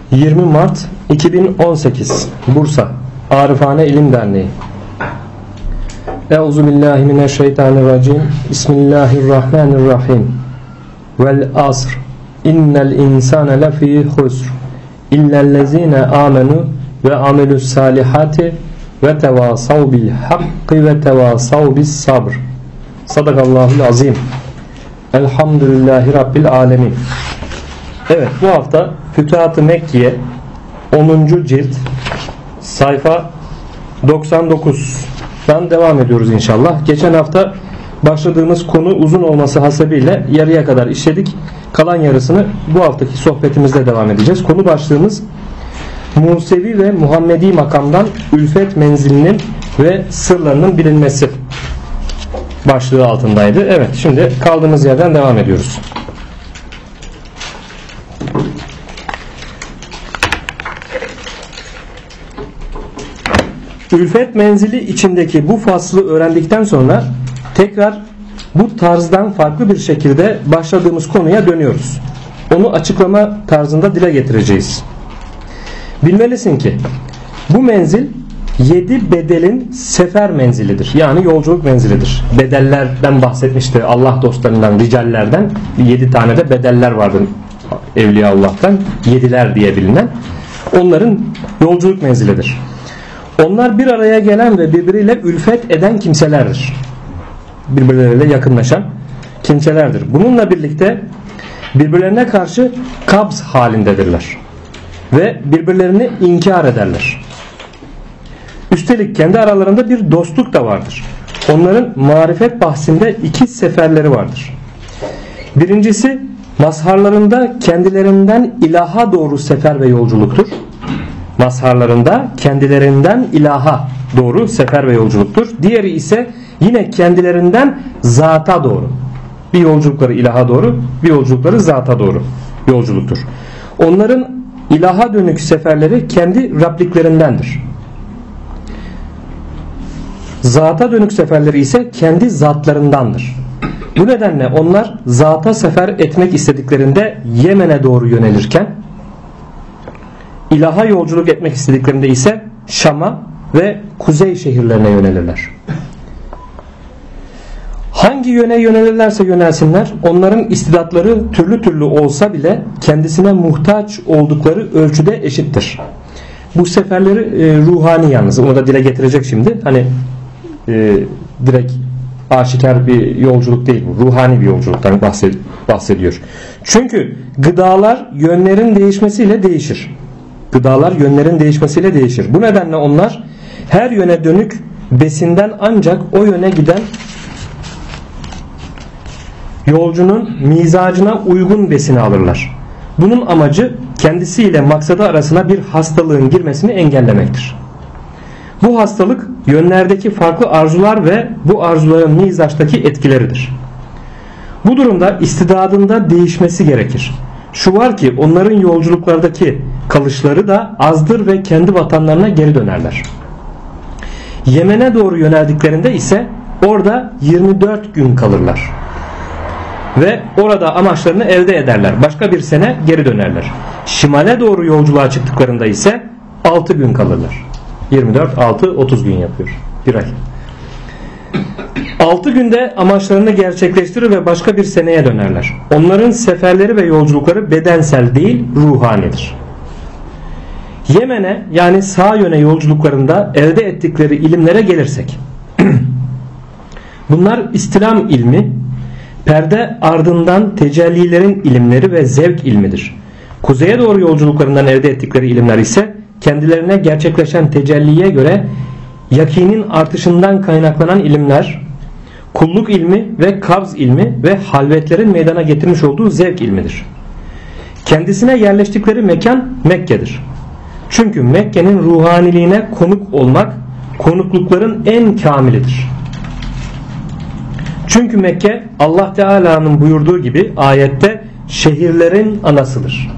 20 Mart 2018 Bursa Arifane İlim Derneği. Euzubillahimineşşeytanirracim. Bismillahirrahmanirrahim. Vel asr. İnnel insane lefî husr. İllellezîne âmenû ve amelus salihati ve tevâsav bil hakkı ve tevâsav bis sabr. Sadakallahul azim. Elhamdülillahi Rabbil alemin. Evet, bu hafta Fütuhat-ı Mekkiye 10. cilt sayfa 99'dan devam ediyoruz inşallah. Geçen hafta başladığımız konu uzun olması hasebiyle yarıya kadar işledik. Kalan yarısını bu haftaki sohbetimizde devam edeceğiz. Konu başlığımız Musevi ve Muhammedi makamdan ülfet menzilinin ve sırlarının bilinmesi başlığı altındaydı. Evet, şimdi kaldığımız yerden devam ediyoruz. Ülfet menzili içindeki bu faslı öğrendikten sonra tekrar bu tarzdan farklı bir şekilde başladığımız konuya dönüyoruz. Onu açıklama tarzında dile getireceğiz. Bilmelisin ki bu menzil 7 bedelin sefer menzilidir. Yani yolculuk menzilidir. Bedellerden bahsetmişti, Allah dostlarından, ricallerden 7 tane de bedeller vardı Evliyaullah'tan. 7'ler diye bilinen. Onların yolculuk menzilidir. Onlar bir araya gelen ve birbiriyle ülfet eden kimselerdir. Birbirleriyle yakınlaşan kimselerdir. Bununla birlikte birbirlerine karşı kabz halindedirler. Ve birbirlerini inkar ederler. Üstelik kendi aralarında bir dostluk da vardır. Onların marifet bahsinde 2 seferleri vardır. Birincisi mazharlarında kendilerinden ilaha doğru sefer ve yolculuktur. Mazharlarında kendilerinden ilaha doğru sefer ve yolculuktur. Diğeri ise yine kendilerinden zata doğru. Bir yolculukları ilaha doğru, bir yolculukları zata doğru yolculuktur. Onların ilaha dönük seferleri kendi Rabliklerindendir. Zata dönük seferleri ise kendi zatlarındandır. Bu nedenle onlar zata sefer etmek istediklerinde Yemen'e doğru yönelirken, ilaha yolculuk etmek istediklerinde ise Şam'a ve kuzey şehirlerine yönelirler. Hangi yöne yönelirlerse yönelsinler, onların istidatları türlü türlü olsa bile kendisine muhtaç oldukları ölçüde eşittir. Bu seferleri ruhani yalnız. Onu da dile getirecek şimdi. Hani direkt aşikar bir yolculuk değil bu. Ruhani bir yolculuktan bahsediyor. Çünkü gıdalar yönlerin değişmesiyle değişir. Gıdalar yönlerin değişmesiyle değişir. Bu nedenle onlar her yöne dönük besinden ancak o yöne giden yolcunun mizacına uygun besini alırlar. Bunun amacı kendisiyle maksadı arasına bir hastalığın girmesini engellemektir. Bu hastalık yönlerdeki farklı arzular ve bu arzuların mizaçtaki etkileridir. Bu durumda istidadında değişmesi gerekir. Şu var ki onların yolculuklardaki kalışları da azdır ve kendi vatanlarına geri dönerler. Yemen'e doğru yöneldiklerinde ise orada 24 gün kalırlar. Ve orada amaçlarını elde ederler. Başka bir sene geri dönerler. Şimale doğru yolculuğa çıktıklarında ise 6 gün kalırlar. 24, 6, 30 gün yapıyor. Bir ay. 6 günde amaçlarını gerçekleştirir ve başka bir seneye dönerler. Onların seferleri ve yolculukları bedensel değil, ruhanidir. Yemen'e yani sağ yöne yolculuklarında elde ettikleri ilimlere gelirsek. Bunlar İstilam ilmi, perde ardından tecellilerin ilimleri ve zevk ilmidir. Kuzeye doğru yolculuklarından elde ettikleri ilimler ise kendilerine gerçekleşen tecelliye göre yakinin artışından kaynaklanan ilimler, kulluk ilmi ve kabz ilmi ve halvetlerin meydana getirmiş olduğu zevk ilmidir. Kendisine yerleştikleri mekan Mekke'dir. Çünkü Mekke'nin ruhaniliğine konuk olmak konuklukların en kamilidir. Çünkü Mekke Allah Teala'nın buyurduğu gibi ayette şehirlerin anasıdır.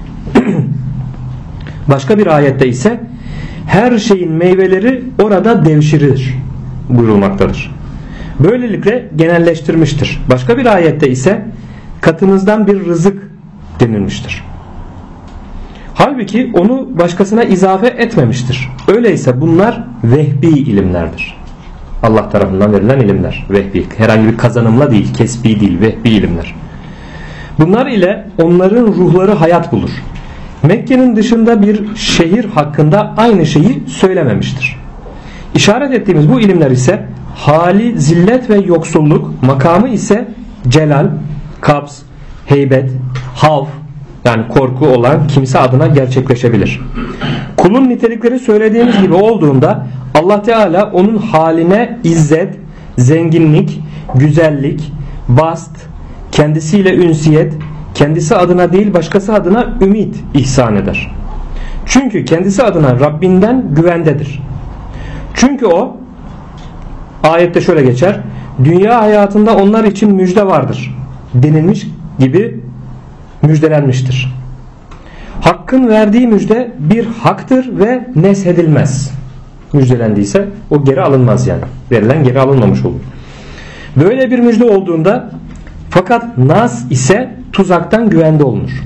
Başka bir ayette ise her şeyin meyveleri orada devşirilir buyurulmaktadır. Böylelikle genelleştirmiştir. Başka bir ayette ise katınızdan bir rızık denilmiştir. Halbuki onu başkasına izafe etmemiştir. Öyleyse bunlar vehbi ilimlerdir. Allah tarafından verilen ilimler. Vehbi. Herhangi bir kazanımla değil, kesbi değil, vehbi ilimler. Bunlar ile onların ruhları hayat bulur. Mekke'nin dışında bir şehir hakkında aynı şeyi söylememiştir. İşaret ettiğimiz bu ilimler ise hali zillet ve yoksulluk, makamı ise celal, kabz, heybet, havf yani korku olan kimse adına gerçekleşebilir. Kulun nitelikleri söylediğimiz gibi olduğunda Allah Teala onun haline izzet, zenginlik, güzellik, bast, kendisiyle ünsiyet, kendisi adına değil başkası adına ümit ihsan eder. Çünkü kendisi adına Rabbinden güvendedir. Çünkü o ayette şöyle geçer: dünya hayatında onlar için müjde vardır denilmiş gibi müjdelenmiştir. Hakkın verdiği müjde bir haktır ve neshedilmez. Müjdelendiyse o geri alınmaz yani. Verilen geri alınmamış olur. Böyle bir müjde olduğunda fakat nas ise tuzaktan güvende olunur.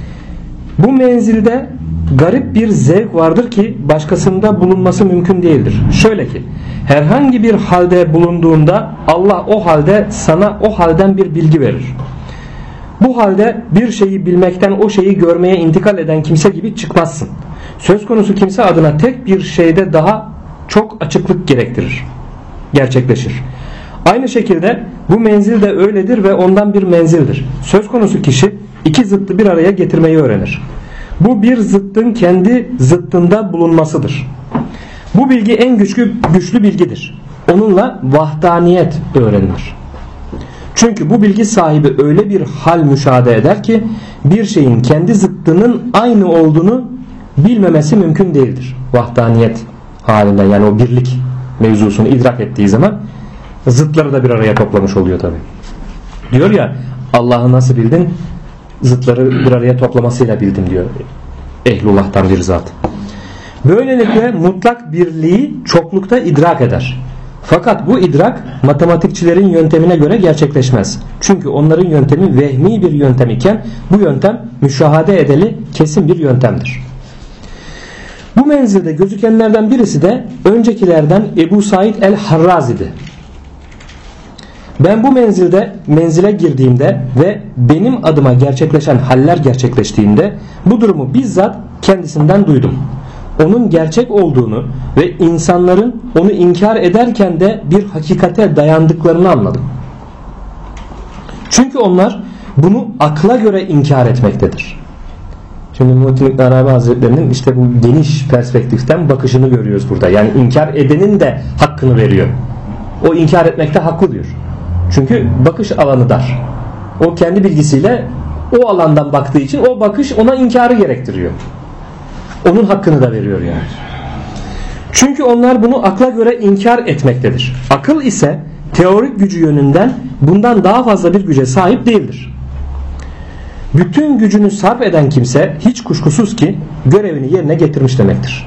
Bu menzilde garip bir zevk vardır ki başkasında bulunması mümkün değildir. Şöyle ki herhangi bir halde bulunduğunda Allah o halde sana o halden bir bilgi verir. Bu halde bir şeyi bilmekten o şeyi görmeye intikal eden kimse gibi çıkmazsın. Söz konusu kimse adına tek bir şeyde daha çok açıklık gerektirir. Gerçekleşir. Aynı şekilde bu menzil de öyledir ve ondan bir menzildir. Söz konusu kişi iki zıttı bir araya getirmeyi öğrenir. Bu bir zıttın kendi zıttında bulunmasıdır. Bu bilgi en güçlü bilgidir. Onunla vahdaniyet öğrenilir. Çünkü bu bilgi sahibi öyle bir hal müşahede eder ki bir şeyin kendi zıttının aynı olduğunu bilmemesi mümkün değildir. Vahdaniyet halinden yani o birlik mevzusunu idrak ettiği zaman zıtları da bir araya toplamış oluyor tabi. Diyor ya Allah'ı nasıl bildin? Zıtları bir araya toplamasıyla bildim diyor. Ehlullah'tan bir zat. Böylelikle mutlak birliği çoklukta idrak eder. Fakat bu idrak matematikçilerin yöntemine göre gerçekleşmez. Çünkü onların yöntemi vehmi bir yöntem iken bu yöntem müşahede edeli kesin bir yöntemdir. Bu menzilde gözükenlerden birisi de öncekilerden Ebu Said el-Harrazi'di. Ben bu menzile girdiğimde ve benim adıma gerçekleşen haller gerçekleştiğinde bu durumu bizzat kendisinden duydum. Onun gerçek olduğunu ve insanların onu inkar ederken de bir hakikate dayandıklarını anladım. Çünkü onlar bunu akla göre inkar etmektedir. Şimdi Muhittin İbn Arabi Hazretleri'nin işte bu geniş perspektiften bakışını görüyoruz burada. Yani inkar edenin de hakkını veriyor. O inkar etmekte haklı diyor. Çünkü bakış alanı dar. O kendi bilgisiyle o alandan baktığı için o bakış ona inkarı gerektiriyor. Onun hakkını da veriyor yani. Çünkü onlar bunu akla göre inkar etmektedir. Akıl ise teorik gücü yönünden bundan daha fazla bir güce sahip değildir. Bütün gücünü sarf eden kimse hiç kuşkusuz ki görevini yerine getirmiş demektir.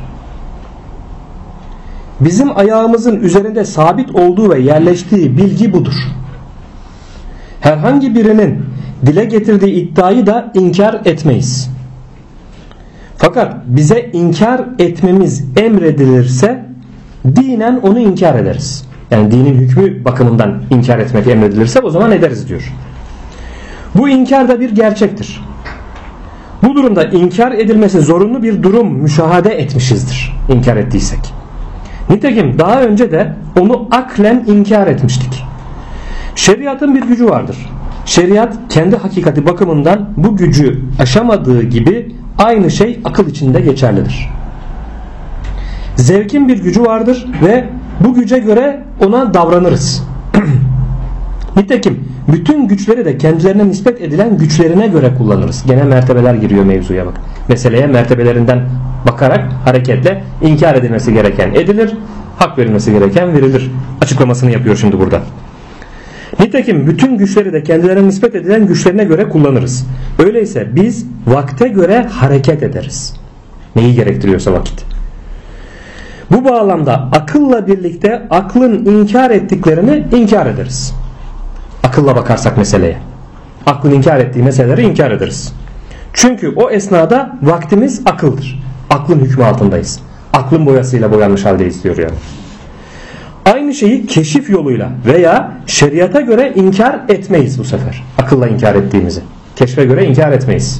Bizim ayağımızın üzerinde sabit olduğu ve yerleştiği bilgi budur. Herhangi birinin dile getirdiği iddiayı da inkar etmeyiz. Fakat bize inkar etmemiz emredilirse dinen onu inkar ederiz. Yani dinin hükmü bakımından inkar etmek emredilirse o zaman ederiz diyor. Bu inkar da bir gerçektir. Bu durumda inkar edilmesi zorunlu bir durum müşahede etmişizdir. İnkar ettiysek. Nitekim daha önce de onu aklen inkar etmiştik. Şeriatın bir gücü vardır. Şeriat kendi hakikati bakımından bu gücü aşamadığı gibi aynı şey akıl içinde geçerlidir. Zevkin bir gücü vardır ve bu güce göre ona davranırız. Nitekim bütün güçleri de kendilerine nispet edilen güçlerine göre kullanırız. Gene mertebeler giriyor mevzuya bak. Meseleye mertebelerinden bakarak hareketle inkar edilmesi gereken edilir, hak verilmesi gereken verilir. Açıklamasını yapıyor şimdi burada. Nitekim bütün güçleri de kendilerine nispet edilen güçlerine göre kullanırız. Öyleyse biz vakte göre hareket ederiz. Neyi gerektiriyorsa vakit. Bu bağlamda akılla birlikte aklın inkar ettiklerini inkar ederiz. Akılla bakarsak meseleye. Aklın inkar ettiği meseleleri inkar ederiz. Çünkü o esnada vaktimiz akıldır. Aklın hükmü altındayız. Aklın boyasıyla boyanmış haldeyiz diyor yani. Aynı şeyi keşif yoluyla veya şeriata göre inkar etmeyiz bu sefer. Akılla inkar ettiğimizi. Keşfe göre inkar etmeyiz.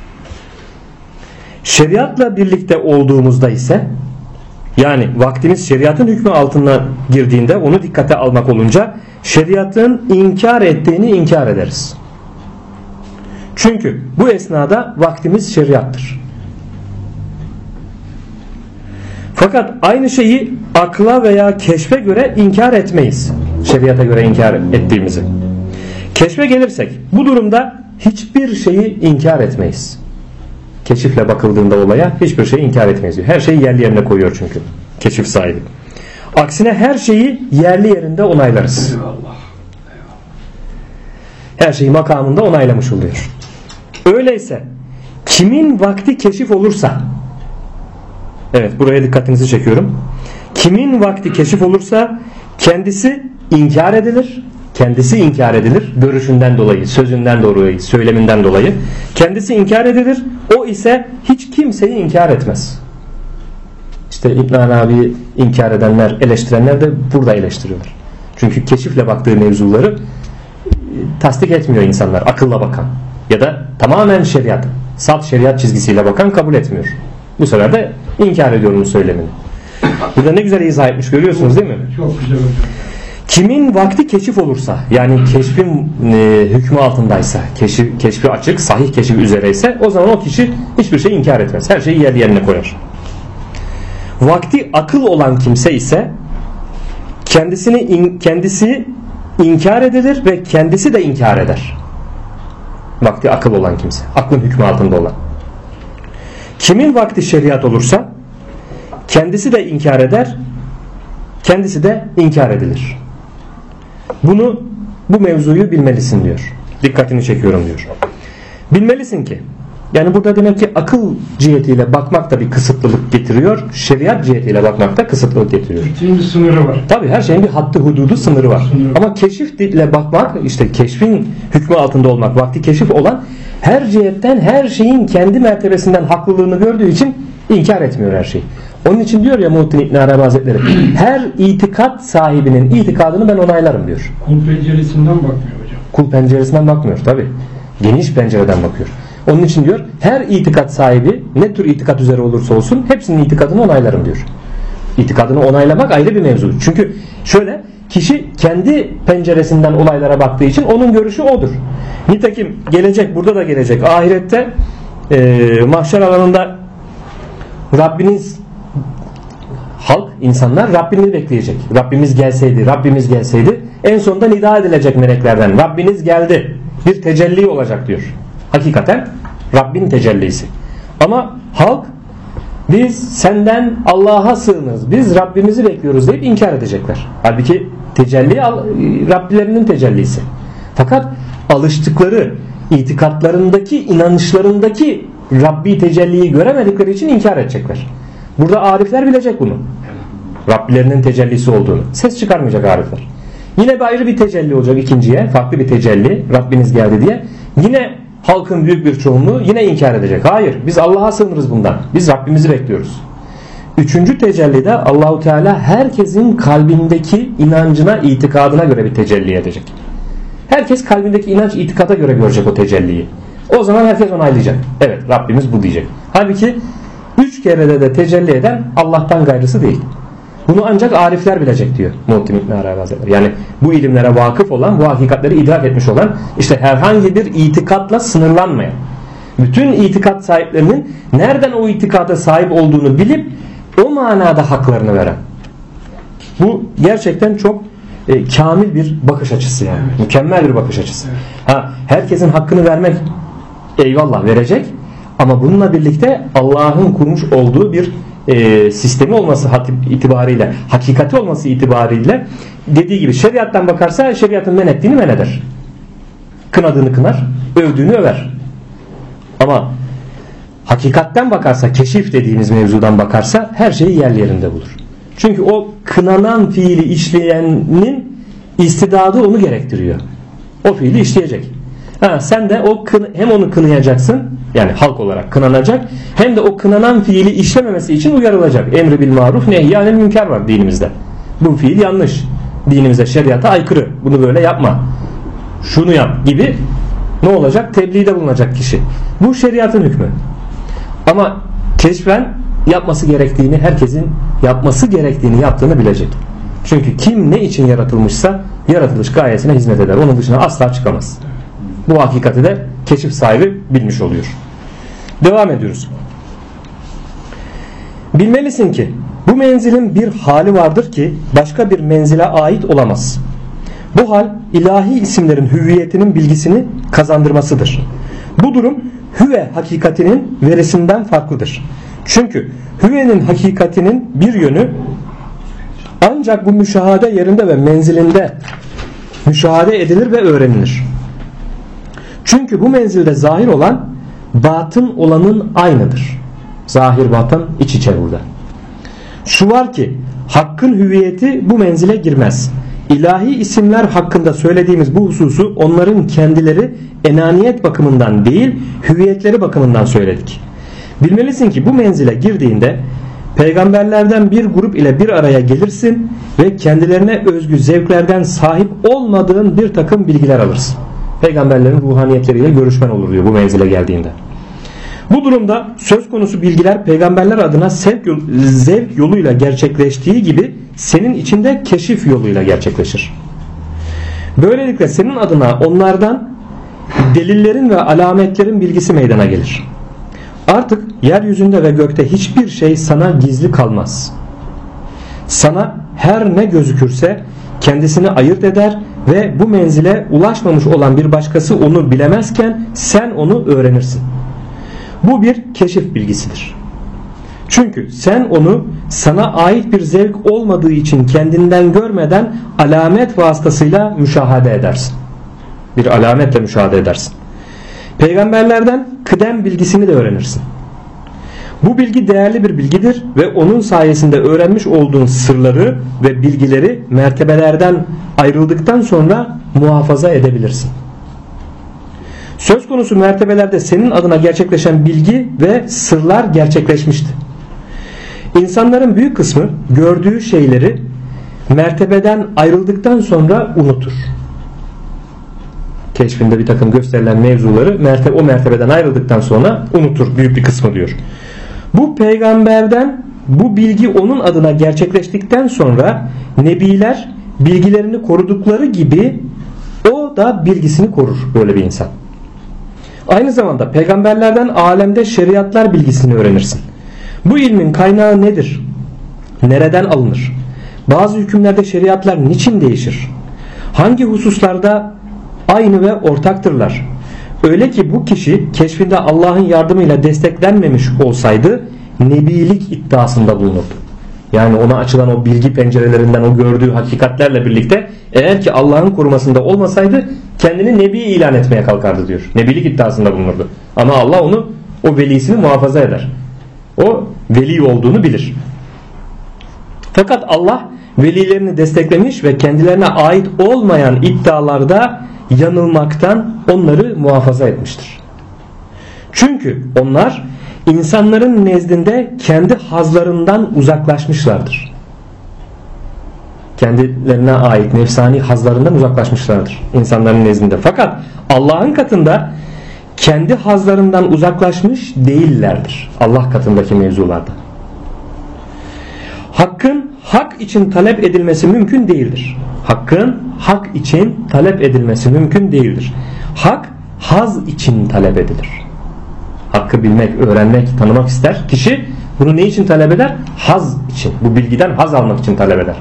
Şeriatla birlikte olduğumuzda ise, yani vaktimiz şeriatın hükmü altına girdiğinde, onu dikkate almak olunca şeriatın inkar ettiğini inkar ederiz. Çünkü bu esnada vaktimiz şeriattır. Fakat aynı şeyi akla veya keşfe göre inkar etmeyiz. Şeriata göre inkar ettiğimizi. Keşfe gelirsek bu durumda hiçbir şeyi inkar etmeyiz. Keşifle bakıldığında olaya hiçbir şeyi inkar etmeyiz diyor. Her şeyi yerli yerine koyuyor çünkü keşif sahibi. Aksine her şeyi yerli yerinde onaylarız. Her şeyi makamında onaylamış oluyor. Öyleyse kimin vakti keşif olursa, evet buraya dikkatinizi çekiyorum. Kimin vakti keşif olursa kendisi inkar edilir. Kendisi inkar edilir. Görüşünden dolayı, sözünden dolayı, söyleminden dolayı. Kendisi inkar edilir. O ise hiç kimseyi inkar etmez. İşte İbn Arabi'yi inkar edenler, eleştirenler de burada eleştiriyorlar. Çünkü keşifle baktığı mevzuları tasdik etmiyor insanlar. Akılla bakan ya da tamamen şeriat, salt şeriat çizgisiyle bakan kabul etmiyor. Bu sefer de inkar ediyor onun söylemini. Burada ne güzel izah etmiş, görüyorsunuz değil mi? Çok güzel hocam. Kimin vakti keşif olursa, yani keşfin hükmü altındaysa, keşfi açık, sahih keşif üzereyse, o zaman o kişi hiçbir şey inkar etmez. Her şeyi yerli yerine koyar. Vakti akıl olan kimse ise kendisi inkar edilir ve kendisi de inkar eder. Vakti akıl olan kimse, aklın hükmü altında olan. Kimin vakti şeriat olursa kendisi de inkar eder, kendisi de inkar edilir. Bu mevzuyu bilmelisin diyor. Dikkatini çekiyorum diyor. Bilmelisin ki, yani burada demek ki akıl cihetiyle bakmak da bir kısıtlılık getiriyor. Şeriat cihetiyle bakmak da kısıtlılık getiriyor. Bir sınırı var. Tabii her şeyin bir hattı, hududu, sınırı var. Ama keşifle bakmak, işte keşfin hükmü altında olmak, vakti keşif olan, her cihetten her şeyin kendi mertebesinden haklılığını gördüğü için inkar etmiyor her şeyi. Onun için diyor ya Muhittin İbn Arabi Hazretleri, her itikat sahibinin itikadını ben onaylarım diyor. Kul penceresinden bakmıyor hocam. Kul penceresinden bakmıyor tabii. Geniş pencereden bakıyor. Onun için diyor her itikat sahibi ne tür itikat üzere olursa olsun hepsinin itikadını onaylarım diyor. İtikadını onaylamak ayrı bir mevzu. Çünkü şöyle, kişi kendi penceresinden olaylara baktığı için onun görüşü odur. Nitekim gelecek, burada da gelecek, ahirette mahşer alanında Rabbiniz, halk, insanlar Rabbini bekleyecek. Rabbimiz gelseydi, Rabbimiz gelseydi. En sonunda nida edilecek meleklerden. Rabbiniz geldi. Bir tecelli olacak diyor. Hakikaten Rabbin tecellisi. Ama halk, biz senden Allah'a sığınırız, biz Rabbimizi bekliyoruz deyip inkar edecekler. Halbuki tecelli Rabbilerinin tecellisi. Fakat alıştıkları, itikatlarındaki, inanışlarındaki Rabbi tecelliyi göremedikleri için inkar edecekler. Burada arifler bilecek bunu. Rabbilerinin tecellisi olduğunu. Ses çıkarmayacak arifler. Yine bir ayrı bir tecelli olacak ikinciye. Farklı bir tecelli. Rabbiniz geldi diye. Yine halkın büyük bir çoğunluğu yine inkar edecek. Hayır, biz Allah'a sığınırız bundan. Biz Rabbimizi bekliyoruz. Üçüncü tecellide Allahu Teala herkesin kalbindeki inancına, itikadına göre bir tecelli edecek. Herkes kalbindeki inanç, itikada göre görecek o tecelliyi. O zaman herkes onaylayacak. Evet, Rabbimiz bu diyecek. Halbuki 3 kerede de tecelli eden Allah'tan gayrısı değil. Bunu ancak arifler bilecek diyor Muhittin İbn Arabi Hazretleri. Yani bu ilimlere vakıf olan, bu hakikatleri idrak etmiş olan, işte herhangi bir itikatla sınırlanmayan, bütün itikat sahiplerinin nereden o itikada sahip olduğunu bilip o manada haklarını veren. Bu gerçekten çok kamil bir bakış açısı yani. Evet. Mükemmel bir bakış açısı. Evet. Herkesin hakkını vermek, eyvallah, verecek, ama bununla birlikte Allah'ın kurmuş olduğu bir sistemi olması itibariyle, hakikati olması itibariyle, dediği gibi şeriattan bakarsa şeriatın men ettiğini men eder. Kınadığını kınar, övdüğünü över. Ama hakikatten bakarsa, keşif dediğimiz mevzudan bakarsa her şeyi yerli yerinde bulur. Çünkü o kınanan fiili işleyenin istidadı onu gerektiriyor. O fiili işleyecek. Sen de hem onu kınayacaksın, Yani halk olarak kınanacak. Hem de o kınanan fiili işlememesi için uyarılacak. Emri bil maruf nehyanil münker var dinimizde. Bu fiil yanlış. Dinimize, şeriata aykırı. Bunu böyle yapma. Şunu yap gibi ne olacak? Tebliğde bulunacak kişi. Bu şeriatın hükmü. Ama keşfen yapması gerektiğini, herkesin yapması gerektiğini yaptığını bilecek. Çünkü kim ne için yaratılmışsa yaratılış gayesine hizmet eder. Onun dışına asla çıkamaz. Bu hakikati de keşif sahibi bilmiş oluyor. Devam ediyoruz. Bilmelisin ki bu menzilin bir hali vardır ki başka bir menzile ait olamaz. Bu hal ilahi isimlerin hüviyetinin bilgisini kazandırmasıdır. Bu durum hüve hakikatinin verisinden farklıdır. Çünkü hüvenin hakikatinin bir yönü ancak bu müşahade yerinde ve menzilinde müşahede edilir ve öğrenilir. Çünkü bu menzilde zahir olan batın olanın aynıdır. Zahir batın iç içe burada. Şu var ki hakkın hüviyeti bu menzile girmez. İlahi isimler hakkında söylediğimiz bu hususu onların kendileri enaniyet bakımından değil hüviyetleri bakımından söyledik. Bilmelisin ki bu menzile girdiğinde peygamberlerden bir grup ile bir araya gelirsin ve kendilerine özgü zevklerden sahip olmadığın bir takım bilgiler alırsın. Peygamberlerin ruhaniyetleriyle görüşmen olur diyor bu menzile geldiğinde. Bu durumda söz konusu bilgiler peygamberler adına zevk yoluyla gerçekleştiği gibi senin içinde keşif yoluyla gerçekleşir. Böylelikle senin adına onlardan delillerin ve alametlerin bilgisi meydana gelir. Artık yeryüzünde ve gökte hiçbir şey sana gizli kalmaz. Sana her ne gözükürse kendisini ayırt eder ve bu menzile ulaşmamış olan bir başkası onu bilemezken sen onu öğrenirsin. Bu bir keşif bilgisidir. Çünkü sen onu sana ait bir zevk olmadığı için kendinden görmeden alamet vasıtasıyla müşahede edersin. Bir alametle müşahede edersin. Peygamberlerden kıdem bilgisini de öğrenirsin. Bu bilgi değerli bir bilgidir ve onun sayesinde öğrenmiş olduğun sırları ve bilgileri mertebelerden ayrıldıktan sonra muhafaza edebilirsin. Söz konusu mertebelerde senin adına gerçekleşen bilgi ve sırlar gerçekleşmişti. İnsanların büyük kısmı gördüğü şeyleri mertebeden ayrıldıktan sonra unutur. Keşfinde bir takım gösterilen mevzuları o mertebeden ayrıldıktan sonra unutur büyük bir kısmı diyor. Bu peygamberden bu bilgi onun adına gerçekleştikten sonra nebiler bilgilerini korudukları gibi o da bilgisini korur böyle bir insan. Aynı zamanda peygamberlerden alemde şeriatlar bilgisini öğrenirsin. Bu ilmin kaynağı nedir? Nereden alınır? Bazı hükümlerde şeriatlar niçin değişir? Hangi hususlarda aynı ve ortaktırlar? Öyle ki bu kişi keşfinde Allah'ın yardımıyla desteklenmemiş olsaydı nebilik iddiasında bulunurdu. Yani ona açılan o bilgi pencerelerinden o gördüğü hakikatlerle birlikte eğer ki Allah'ın korumasında olmasaydı kendini nebi ilan etmeye kalkardı diyor. Nebilik iddiasında bulunurdu. Ama Allah onu o velisini muhafaza eder. O veli olduğunu bilir. Fakat Allah velilerini desteklemiş ve kendilerine ait olmayan iddialarda yanılmaktan onları muhafaza etmiştir. Çünkü onlar insanların nezdinde kendi hazlarından uzaklaşmışlardır. Kendilerine ait nefsani hazlarından uzaklaşmışlardır insanların nezdinde. Fakat Allah'ın katında kendi hazlarından uzaklaşmış değillerdir. Allah katındaki mevzularda. Hakkın hak için talep edilmesi mümkün değildir. Hakkın hak için talep edilmesi mümkün değildir. Hak haz için talep edilir. Hakkı bilmek, öğrenmek, tanımak ister. Kişi bunu ne için talep eder? Haz için. Bu bilgiden haz almak için talep eder.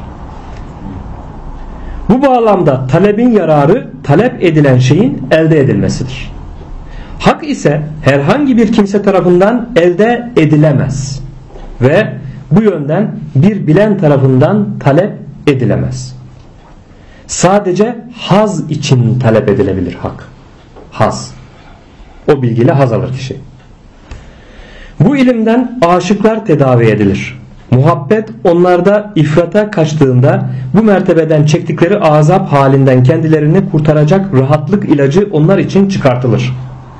Bu bağlamda talebin yararı talep edilen şeyin elde edilmesidir. Hak ise herhangi bir kimse tarafından elde edilemez ve bu yönden bir bilen tarafından talep edilemez. Sadece haz için talep edilebilir hak. Haz. O bilgiyle haz alır kişi. Bu ilimden aşıklar tedavi edilir. Muhabbet onlarda ifrata kaçtığında bu mertebeden çektikleri azap halinden kendilerini kurtaracak rahatlık ilacı onlar için çıkartılır.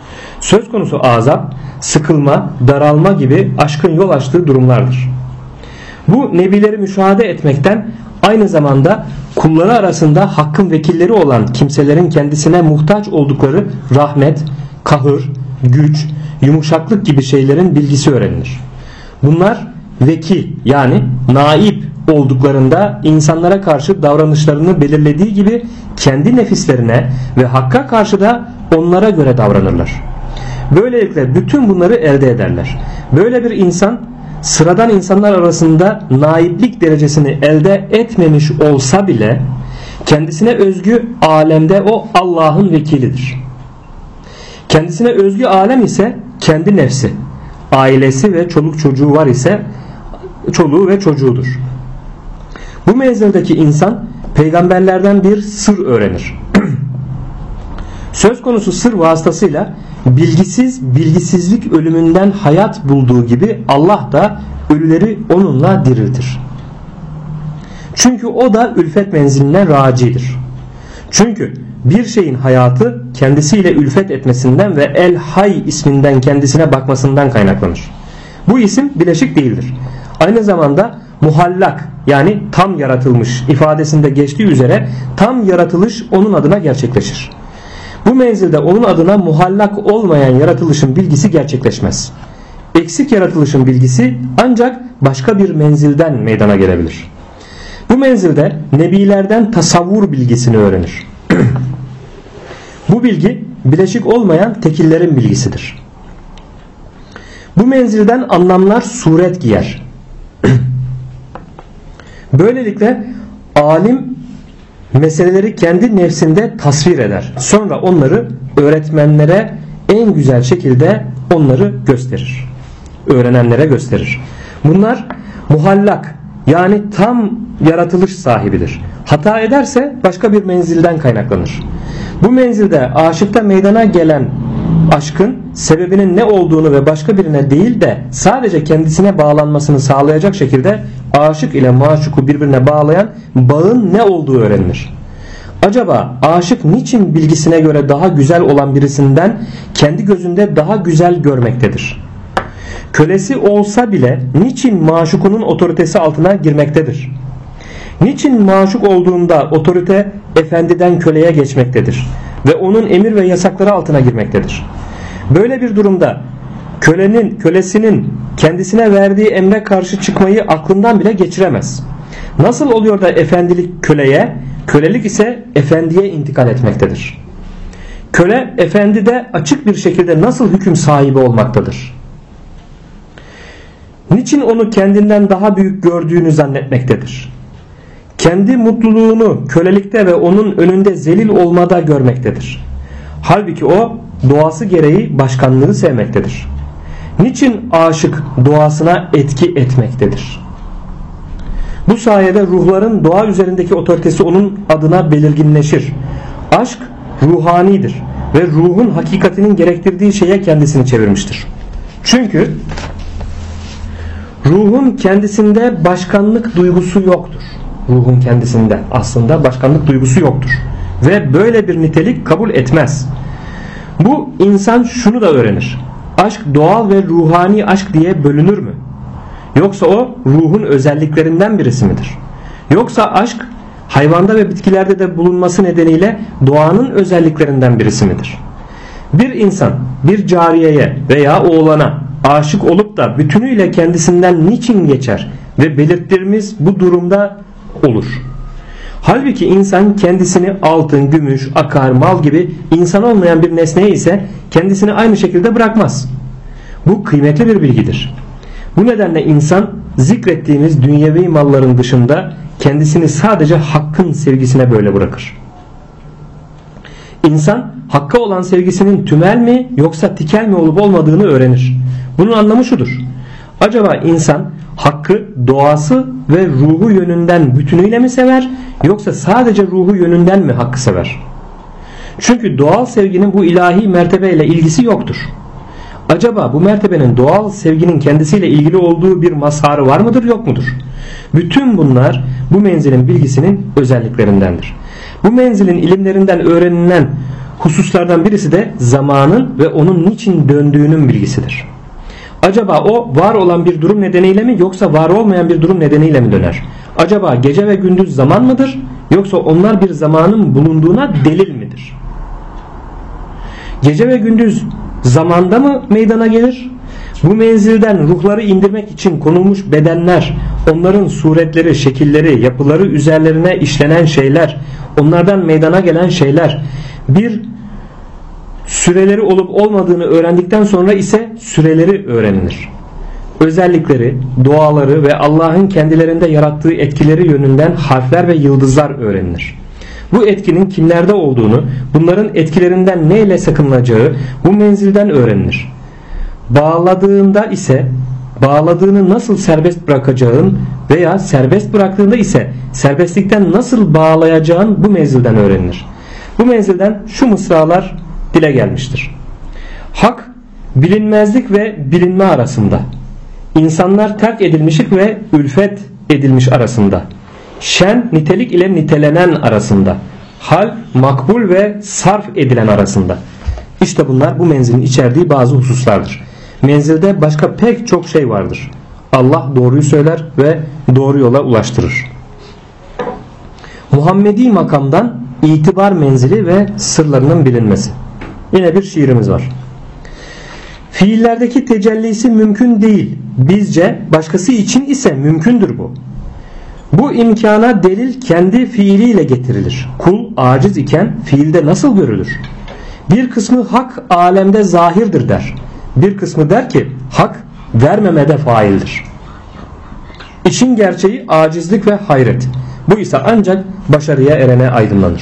Söz konusu azap, sıkılma, daralma gibi aşkın yol açtığı durumlardır. Bu nebileri müşahede etmekten aynı zamanda kulları arasında hakkın vekilleri olan kimselerin kendisine muhtaç oldukları rahmet, kahır, güç, yumuşaklık gibi şeylerin bilgisi öğrenilir. Bunlar vekil yani naip olduklarında insanlara karşı davranışlarını belirlediği gibi kendi nefislerine ve hakka karşı da onlara göre davranırlar. Böylelikle bütün bunları elde ederler. Böyle bir insan sıradan insanlar arasında naiplik derecesini elde etmemiş olsa bile kendisine özgü alemde o Allah'ın vekilidir. Kendisine özgü alem ise kendi nefsi, ailesi ve çoluk çocuğu var ise çoluğu ve çocuğudur. Bu menzildeki insan peygamberlerden bir sır öğrenir. Söz konusu sır vasıtasıyla bilgisizlik ölümünden hayat bulduğu gibi Allah da ölüleri onunla diriltir. Çünkü o da ülfet menziline racidir. Çünkü bir şeyin hayatı kendisiyle ülfet etmesinden ve El Hay isminden kendisine bakmasından kaynaklanır. Bu isim bileşik değildir. Aynı zamanda muhallak yani tam yaratılmış ifadesinde geçtiği üzere tam yaratılış onun adına gerçekleşir. Bu menzilde onun adına muhallak olmayan yaratılışın bilgisi gerçekleşmez. Eksik yaratılışın bilgisi ancak başka bir menzilden meydana gelebilir. Bu menzilde nebilerden tasavvur bilgisini öğrenir. Bu bilgi bileşik olmayan tekillerin bilgisidir. Bu menzilden anlamlar suret giyer. Böylelikle alim meseleleri kendi nefsinde tasvir eder. Sonra onları öğretmenlere en güzel şekilde onları gösterir. Öğrenenlere gösterir. Bunlar muhallak yani tam yaratılış sahibidir. Hata ederse başka bir menzilden kaynaklanır. Bu menzilde aşıkta meydana gelen aşkın sebebinin ne olduğunu ve başka birine değil de sadece kendisine bağlanmasını sağlayacak şekilde aşık ile maşuku birbirine bağlayan bağın ne olduğu öğrenilir. Acaba aşık niçin bilgisine göre daha güzel olan birisinden kendi gözünde daha güzel görmektedir? Kölesi olsa bile niçin maşukunun otoritesi altına girmektedir? Niçin maşuk olduğunda otorite efendiden köleye geçmektedir ve onun emir ve yasakları altına girmektedir? Böyle bir durumda kölesinin kendisine verdiği emre karşı çıkmayı aklından bile geçiremez. Nasıl oluyor da efendilik köleye, kölelik ise efendiye intikal etmektedir? Köle efendide açık bir şekilde nasıl hüküm sahibi olmaktadır? Niçin onu kendinden daha büyük gördüğünü zannetmektedir? Kendi mutluluğunu kölelikte ve onun önünde zelil olmada görmektedir. Halbuki o doğası gereği başkanlığı sevmektedir. Niçin aşık doğasına etki etmektedir? Bu sayede ruhların doğa üzerindeki otoritesi onun adına belirginleşir. Aşk ruhanidir ve ruhun hakikatinin gerektirdiği şeye kendisini çevirmiştir. Çünkü ruhun kendisinde başkanlık duygusu yoktur. Ruhun kendisinde aslında başkanlık duygusu yoktur. Ve böyle bir nitelik kabul etmez. Bu insan şunu da öğrenir. Aşk doğal ve ruhani aşk diye bölünür mü? Yoksa o ruhun özelliklerinden birisi midir? Yoksa aşk hayvanda ve bitkilerde de bulunması nedeniyle doğanın özelliklerinden birisi midir? Bir insan bir cariyeye veya oğlana aşık olup da bütünüyle kendisinden niçin geçer ve belirttiğimiz bu durumda olur. Halbuki insan kendisini altın, gümüş, akar, mal gibi insan olmayan bir nesneye ise kendisini aynı şekilde bırakmaz. Bu kıymetli bir bilgidir. Bu nedenle insan zikrettiğimiz dünyevi malların dışında kendisini sadece hakkın sevgisine böyle bırakır. İnsan hakka olan sevgisinin tümel mi yoksa tikel mi olup olmadığını öğrenir. Bunun anlamı şudur. Acaba insan hakkı doğası ve ruhu yönünden bütünüyle mi sever yoksa sadece ruhu yönünden mi hakkı sever? Çünkü doğal sevginin bu ilahi mertebeyle ilgisi yoktur. Acaba bu mertebenin doğal sevginin kendisiyle ilgili olduğu bir mazharı var mıdır yok mudur? Bütün bunlar bu menzilin bilgisinin özelliklerindendir. Bu menzilin ilimlerinden öğrenilen hususlardan birisi de zamanın ve onun niçin döndüğünün bilgisidir. Acaba o var olan bir durum nedeniyle mi yoksa var olmayan bir durum nedeniyle mi döner? Acaba gece ve gündüz zaman mıdır yoksa onlar bir zamanın bulunduğuna delil midir? Gece ve gündüz zamanda mı meydana gelir? Bu menzilden ruhları indirmek için konulmuş bedenler, onların suretleri, şekilleri, yapıları üzerlerine işlenen şeyler, onlardan meydana gelen şeyler, bir süreleri olup olmadığını öğrendikten sonra ise süreleri öğrenilir. Özellikleri, doğaları ve Allah'ın kendilerinde yarattığı etkileri yönünden harfler ve yıldızlar öğrenilir. Bu etkinin kimlerde olduğunu, bunların etkilerinden neyle sakınılacağı bu menzilden öğrenilir. Bağladığında ise bağladığını nasıl serbest bırakacağın veya serbest bıraktığında ise serbestlikten nasıl bağlayacağın bu menzilden öğrenilir. Bu menzilden şu mısralar dile gelmiştir. Hak bilinmezlik ve bilinme arasında. İnsanlar terk edilmişlik ve ülfet edilmiş arasında. Şen nitelik ile nitelenen arasında. Hal makbul ve sarf edilen arasında. İşte bunlar bu menzilin içerdiği bazı hususlardır. Menzilde başka pek çok şey vardır. Allah doğruyu söyler ve doğru yola ulaştırır. Muhammedi makamdan itibar menzili ve sırlarının bilinmesi. Yine bir şiirimiz var. Fiillerdeki tecellisi mümkün değil. Bizce başkası için ise mümkündür bu. Bu imkana delil kendi fiiliyle getirilir. Kul aciz iken fiilde nasıl görülür? Bir kısmı hak alemde zahirdir der. Bir kısmı der ki hak vermemede faildir. İşin gerçeği acizlik ve hayret. Bu ise ancak başarıya erene aydınlanır.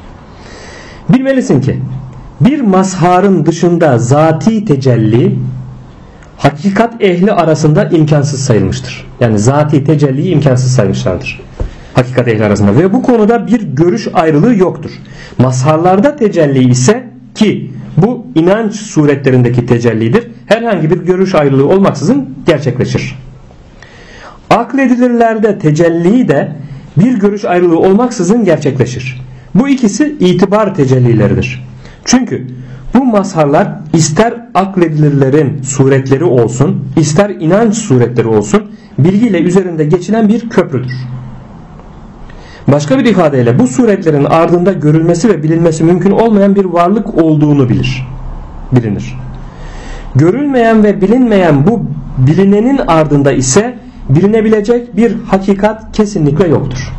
Bilmelisin ki bir mazharın dışında zati tecelli hakikat ehli arasında imkansız sayılmıştır. Yani zati tecelliyi imkansız saymışlardır. Hakikat ehli arasında ve bu konuda bir görüş ayrılığı yoktur. Mazharlarda tecelli ise ki bu inanç suretlerindeki tecellidir. Herhangi bir görüş ayrılığı olmaksızın gerçekleşir. Akledilirlerde tecelli de bir görüş ayrılığı olmaksızın gerçekleşir. Bu ikisi itibar tecellileridir. Çünkü bu mazharlar ister akledilirlerin suretleri olsun, ister inanç suretleri olsun, bilgiyle üzerinde geçilen bir köprüdür. Başka bir ifadeyle bu suretlerin ardında görülmesi ve bilinmesi mümkün olmayan bir varlık olduğunu bilinir. Görülmeyen ve bilinmeyen bu bilinenin ardında ise bilinebilecek bir hakikat kesinlikle yoktur.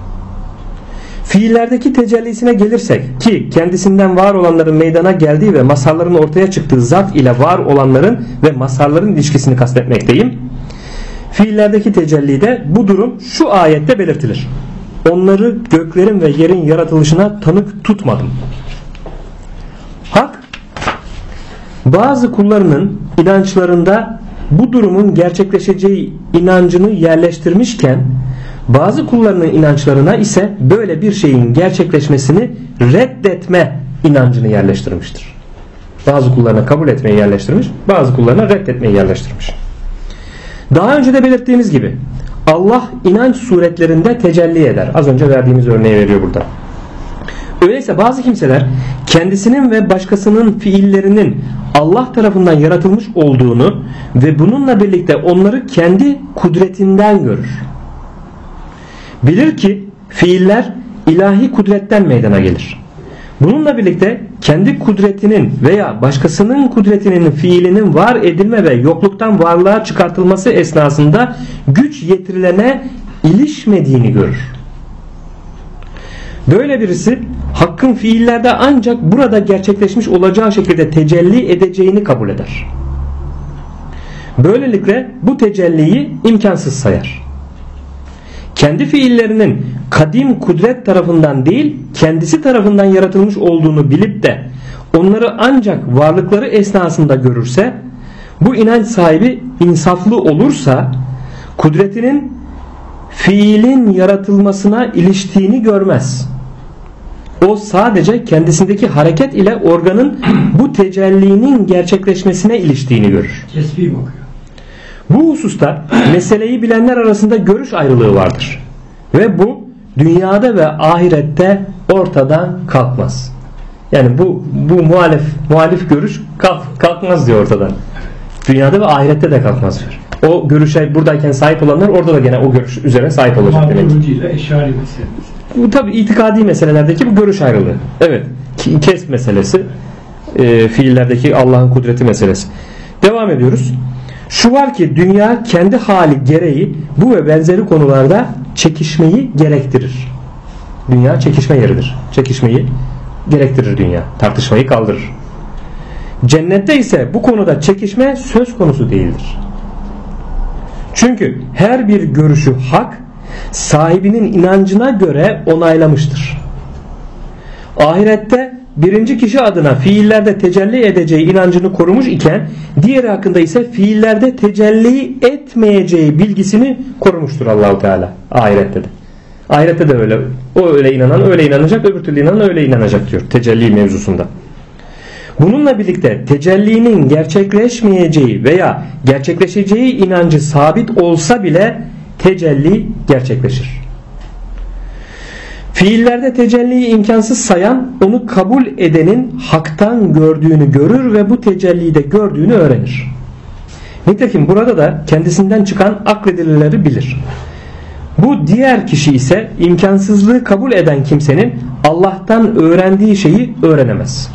Fiillerdeki tecellisine gelirsek ki kendisinden var olanların meydana geldiği ve mazharların ortaya çıktığı zat ile var olanların ve mazharların ilişkisini kastetmekteyim. Fiillerdeki tecellide bu durum şu ayette belirtilir. Onları göklerin ve yerin yaratılışına tanık tutmadım. Hak bazı kullarının inançlarında bu durumun gerçekleşeceği inancını yerleştirmişken bazı kullarının inançlarına ise böyle bir şeyin gerçekleşmesini reddetme inancını yerleştirmiştir. Bazı kullarına kabul etmeyi yerleştirmiş, bazı kullarına reddetmeyi yerleştirmiş. Daha önce de belirttiğimiz gibi Allah inanç suretlerinde tecelli eder. Az önce verdiğimiz örneği veriyor burada. Öyleyse bazı kimseler kendisinin ve başkasının fiillerinin Allah tarafından yaratılmış olduğunu ve bununla birlikte onları kendi kudretinden görür. Bilir ki fiiller ilahi kudretten meydana gelir. Bununla birlikte kendi kudretinin veya başkasının kudretinin fiilinin var edilme ve yokluktan varlığa çıkartılması esnasında güç yetirilene ilişmediğini görür. Böyle birisi hakkın fiillerde ancak burada gerçekleşmiş olacağı şekilde tecelli edeceğini kabul eder. Böylelikle bu tecelliyi imkansız sayar. Kendi fiillerinin kadim kudret tarafından değil kendisi tarafından yaratılmış olduğunu bilip de onları ancak varlıkları esnasında görürse, bu inanç sahibi insaflı olursa kudretinin fiilin yaratılmasına iliştiğini görmez. O sadece kendisindeki hareket ile organın bu tecellinin gerçekleşmesine iliştiğini görür. Tesbih bakıyor. Bu hususta meseleyi bilenler arasında görüş ayrılığı vardır. Ve bu dünyada ve ahirette ortadan kalkmaz. Yani bu muhalif görüş kalkmaz diyor ortadan. Dünyada ve ahirette de kalkmaz diyor. O görüşe buradayken sahip olanlar orada da gene o görüş üzere sahip olacak demek. Maturidi ile Eşari meselesi. Bu tabi itikadi meselelerdeki bu görüş ayrılığı. Evet. Kesb meselesi, fiillerdeki Allah'ın kudreti meselesi. Devam ediyoruz. Şu var ki dünya kendi hali gereği bu ve benzeri konularda çekişmeyi gerektirir. Dünya çekişme yeridir. Çekişmeyi gerektirir dünya. Tartışmayı kaldırır. Cennette ise bu konuda çekişme söz konusu değildir. Çünkü her bir görüşü hak sahibinin inancına göre onaylamıştır. Ahirette birinci kişi adına fiillerde tecelli edeceği inancını korumuş iken diğeri hakkında ise fiillerde tecelli etmeyeceği bilgisini korumuştur Allah-u Teala ahirette de. Ahirette de öyle. O öyle inanan öyle inanacak, öbür türlü inanan öyle inanacak diyor tecelli mevzusunda. Bununla birlikte tecellinin gerçekleşmeyeceği veya gerçekleşeceği inancı sabit olsa bile tecelli gerçekleşir. Fiillerde tecelliyi imkansız sayan onu kabul edenin haktan gördüğünü görür ve bu tecelliyi de gördüğünü öğrenir. Nitekim burada da kendisinden çıkan akledilirleri bilir. Bu diğer kişi ise imkansızlığı kabul eden kimsenin Allah'tan öğrendiği şeyi öğrenemez.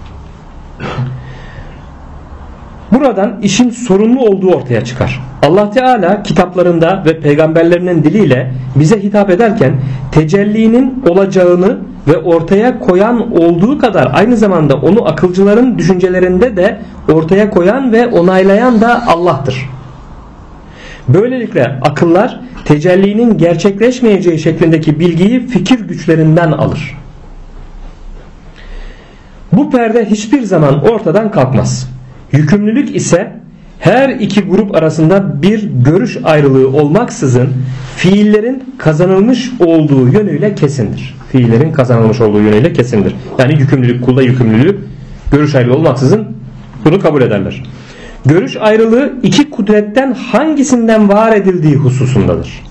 Buradan işin sorunlu olduğu ortaya çıkar. Allah Teala kitaplarında ve peygamberlerinin diliyle bize hitap ederken tecellinin olacağını ve ortaya koyan olduğu kadar aynı zamanda onu akılcıların düşüncelerinde de ortaya koyan ve onaylayan da Allah'tır. Böylelikle akıllar tecellinin gerçekleşmeyeceği şeklindeki bilgiyi fikir güçlerinden alır. Bu perde hiçbir zaman ortadan kalkmaz. Yükümlülük ise her iki grup arasında bir görüş ayrılığı olmaksızın fiillerin kazanılmış olduğu yönüyle kesindir. Fiillerin kazanılmış olduğu yönüyle kesindir. Yani yükümlülük, kulda yükümlülüğü görüş ayrılığı olmaksızın bunu kabul ederler. Görüş ayrılığı iki kudretten hangisinden var edildiği hususundadır.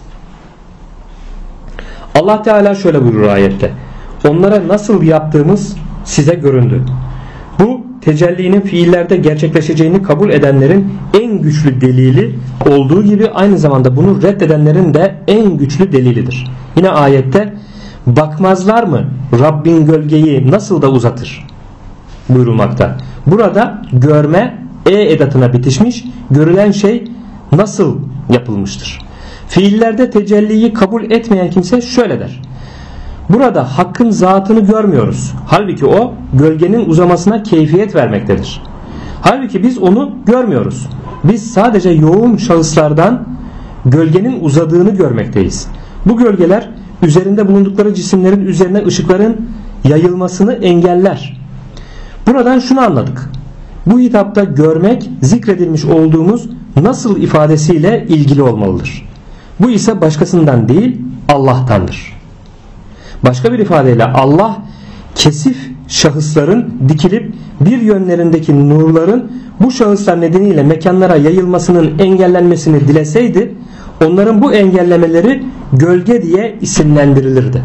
Allah Teala şöyle buyurur ayette. Onlara nasıl yaptığımız size göründü. Bu tecellinin fiillerde gerçekleşeceğini kabul edenlerin en güçlü delili olduğu gibi aynı zamanda bunu reddedenlerin de en güçlü delilidir. Yine ayette bakmazlar mı Rabbin gölgeyi nasıl da uzatır buyurulmakta. Burada görme edatına bitişmiş, görülen şey nasıl yapılmıştır. Fiillerde tecelliyi kabul etmeyen kimse şöyle der. Burada hakkın zatını görmüyoruz. Halbuki o gölgenin uzamasına keyfiyet vermektedir. Halbuki biz onu görmüyoruz. Biz sadece yoğun şahıslardan gölgenin uzadığını görmekteyiz. Bu gölgeler üzerinde bulundukları cisimlerin üzerine ışıkların yayılmasını engeller. Buradan şunu anladık. Bu hitapta görmek zikredilmiş olduğumuz nasıl ifadesiyle ilgili olmalıdır. Bu ise başkasından değil Allah'tandır. Başka bir ifadeyle Allah kesif şahısların dikilip bir yönlerindeki nurların bu şahıslar nedeniyle mekanlara yayılmasının engellenmesini dileseydi onların bu engellemeleri gölge diye isimlendirilirdi.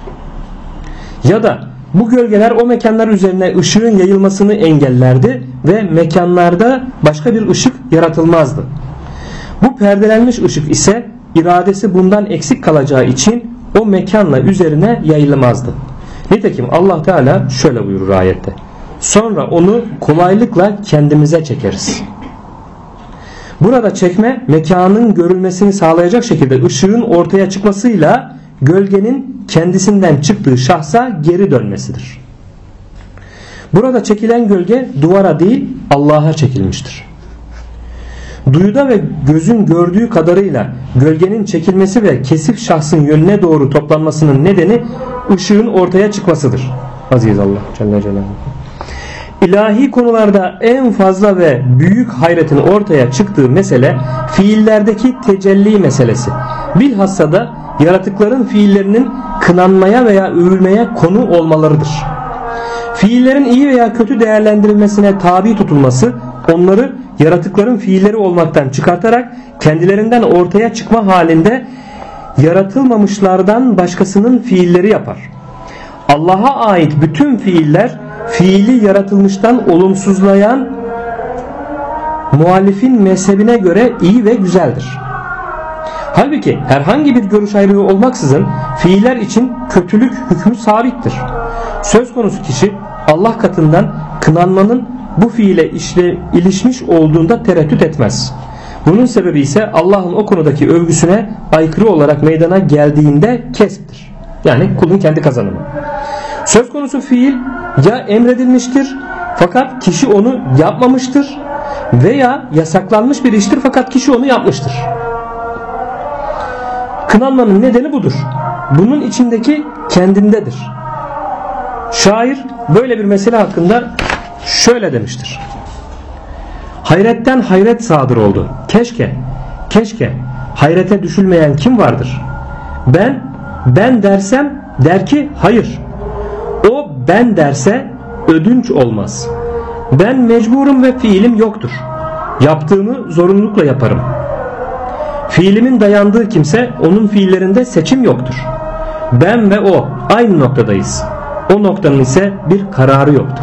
Ya da bu gölgeler o mekanlar üzerine ışığın yayılmasını engellerdi ve mekanlarda başka bir ışık yaratılmazdı. Bu perdelenmiş ışık ise iradesi bundan eksik kalacağı için o mekanla üzerine yayılmazdı. Nitekim Allah Teala şöyle buyurur ayette. Sonra onu kolaylıkla kendimize çekeriz. Burada çekme mekanın görülmesini sağlayacak şekilde ışığın ortaya çıkmasıyla gölgenin kendisinden çıktığı şahsa geri dönmesidir. Burada çekilen gölge duvara değil Allah'a çekilmiştir. Duyuda ve gözün gördüğü kadarıyla gölgenin çekilmesi ve kesif şahsın yönüne doğru toplanmasının nedeni ışığın ortaya çıkmasıdır. Aziz Allah Celle Celaluhu. İlahi konularda en fazla ve büyük hayretin ortaya çıktığı mesele fiillerdeki tecelli meselesi. Bilhassa da yaratıkların fiillerinin kınanmaya veya övülmeye konu olmalarıdır. Fiillerin iyi veya kötü değerlendirilmesine tabi tutulması onları yaratıkların fiilleri olmaktan çıkartarak kendilerinden ortaya çıkma halinde yaratılmamışlardan başkasının fiilleri yapar. Allah'a ait bütün fiiller fiili yaratılmıştan olumsuzlayan muhalifin mezhebine göre iyi ve güzeldir. Halbuki herhangi bir görüş ayrılığı olmaksızın fiiller için kötülük hükmü sabittir. Söz konusu kişi Allah katından kınanmanın bu fiile ilişmiş olduğunda tereddüt etmez. Bunun sebebi ise Allah'ın o konudaki övgüsüne aykırı olarak meydana geldiğinde kesbdir. Yani kulun kendi kazanımı. Söz konusu fiil ya emredilmiştir fakat kişi onu yapmamıştır veya yasaklanmış bir iştir fakat kişi onu yapmıştır. Kınanmanın nedeni budur. Bunun içindeki kendindedir. Şair böyle bir mesele hakkında şöyle demiştir. Hayretten hayret sadır oldu. Keşke hayrete düşülmeyen kim vardır? Ben dersem der ki hayır. O ben derse ödünç olmaz. Ben mecburum ve fiilim yoktur. Yaptığımı zorunlulukla yaparım. Fiilimin dayandığı kimse onun fiillerinde seçim yoktur. Ben ve o aynı noktadayız. O noktanın ise bir kararı yoktur.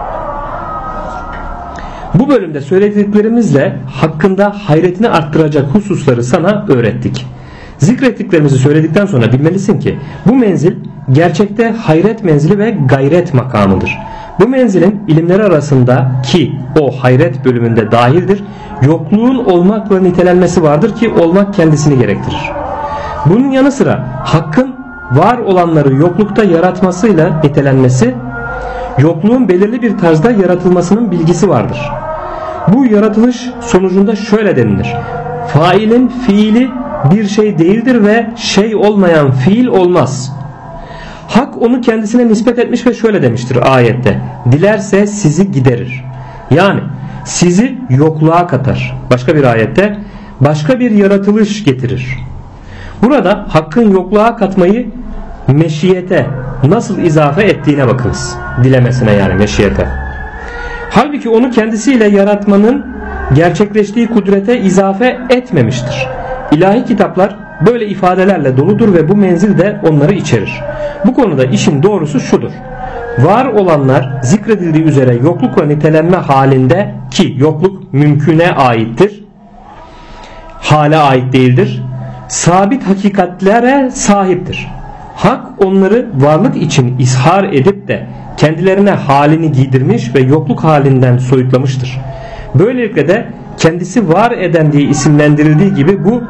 Bu bölümde söylediklerimizle hakkında hayretini arttıracak hususları sana öğrettik. Zikrettiklerimizi söyledikten sonra bilmelisin ki bu menzil gerçekte hayret menzili ve gayret makamıdır. Bu menzilin ilimleri arasında ki o hayret bölümünde dahildir, yokluğun olmakla nitelenmesi vardır ki olmak kendisini gerektirir. Bunun yanı sıra hakkın var olanları yoklukta yaratmasıyla nitelenmesi, yokluğun belirli bir tarzda yaratılmasının bilgisi vardır. Bu yaratılış sonucunda şöyle denilir: failin fiili bir şey değildir ve şey olmayan fiil olmaz. Hak onu kendisine nispet etmiş ve şöyle demiştir ayette: dilerse sizi giderir. Yani sizi yokluğa katar. Başka bir ayette başka bir yaratılış getirir. Burada hakkın yokluğa katmayı meşiyete nasıl izafe ettiğine bakınız. Dilemesine, yani meşiyete. Halbuki onu kendisiyle yaratmanın gerçekleştiği kudrete izafe etmemiştir. İlahi kitaplar böyle ifadelerle doludur ve bu menzil de onları içerir. Bu konuda işin doğrusu şudur: var olanlar zikredildiği üzere yoklukla nitelenme halinde, ki yokluk mümküne aittir, hale ait değildir, sabit hakikatlere sahiptir. Hak onları varlık için ishar edip de kendilerine halini giydirmiş ve yokluk halinden soyutlamıştır. Böylelikle de kendisi var eden diye isimlendirildiği gibi bu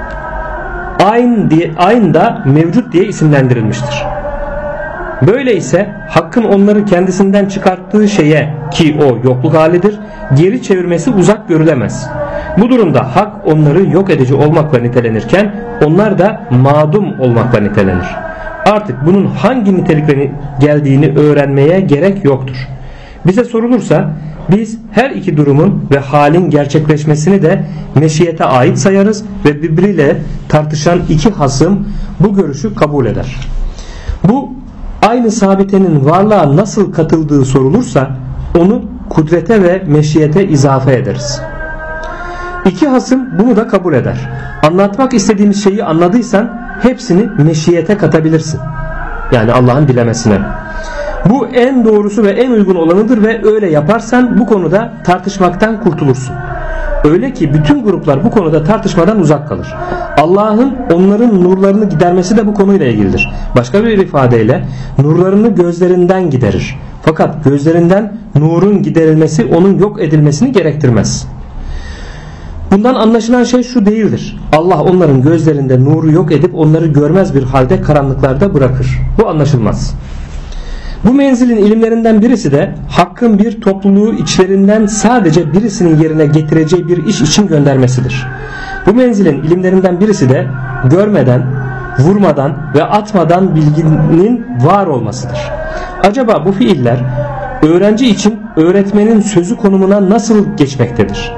ayn da mevcut diye isimlendirilmiştir. Böyle ise hakkın onları kendisinden çıkarttığı şeye, ki o yokluk halidir, geri çevirmesi uzak görülemez. Bu durumda hak onları yok edici olmakla nitelenirken onlar da madum olmakla nitelenir. Artık bunun hangi nitelikle geldiğini öğrenmeye gerek yoktur. Bize sorulursa biz her iki durumun ve halin gerçekleşmesini de meşiyete ait sayarız ve birbiriyle tartışan iki hasım bu görüşü kabul eder. Bu aynı sabitenin varlığa nasıl katıldığı sorulursa onu kudrete ve meşiyete izafe ederiz. İki hasım bunu da kabul eder. Anlatmak istediğimiz şeyi anladıysan hepsini meşiyete katabilirsin. Yani Allah'ın dilemesine. Bu en doğrusu ve en uygun olanıdır ve öyle yaparsan bu konuda tartışmaktan kurtulursun. Öyle ki bütün gruplar bu konuda tartışmadan uzak kalır. Allah'ın onların nurlarını gidermesi de bu konuyla ilgilidir. Başka bir ifadeyle nurlarını gözlerinden giderir. Fakat gözlerinden nurun giderilmesi onun yok edilmesini gerektirmez. Bundan anlaşılan şey şu değildir: Allah onların gözlerinde nuru yok edip onları görmez bir halde karanlıklarda bırakır. Bu anlaşılmaz. Bu menzilin ilimlerinden birisi de hakkın bir topluluğu içlerinden sadece birisinin yerine getireceği bir iş için göndermesidir. Bu menzilin ilimlerinden birisi de görmeden, vurmadan ve atmadan bilginin var olmasıdır. Acaba bu fiiller öğrenci için öğretmenin sözü konumuna nasıl geçmektedir?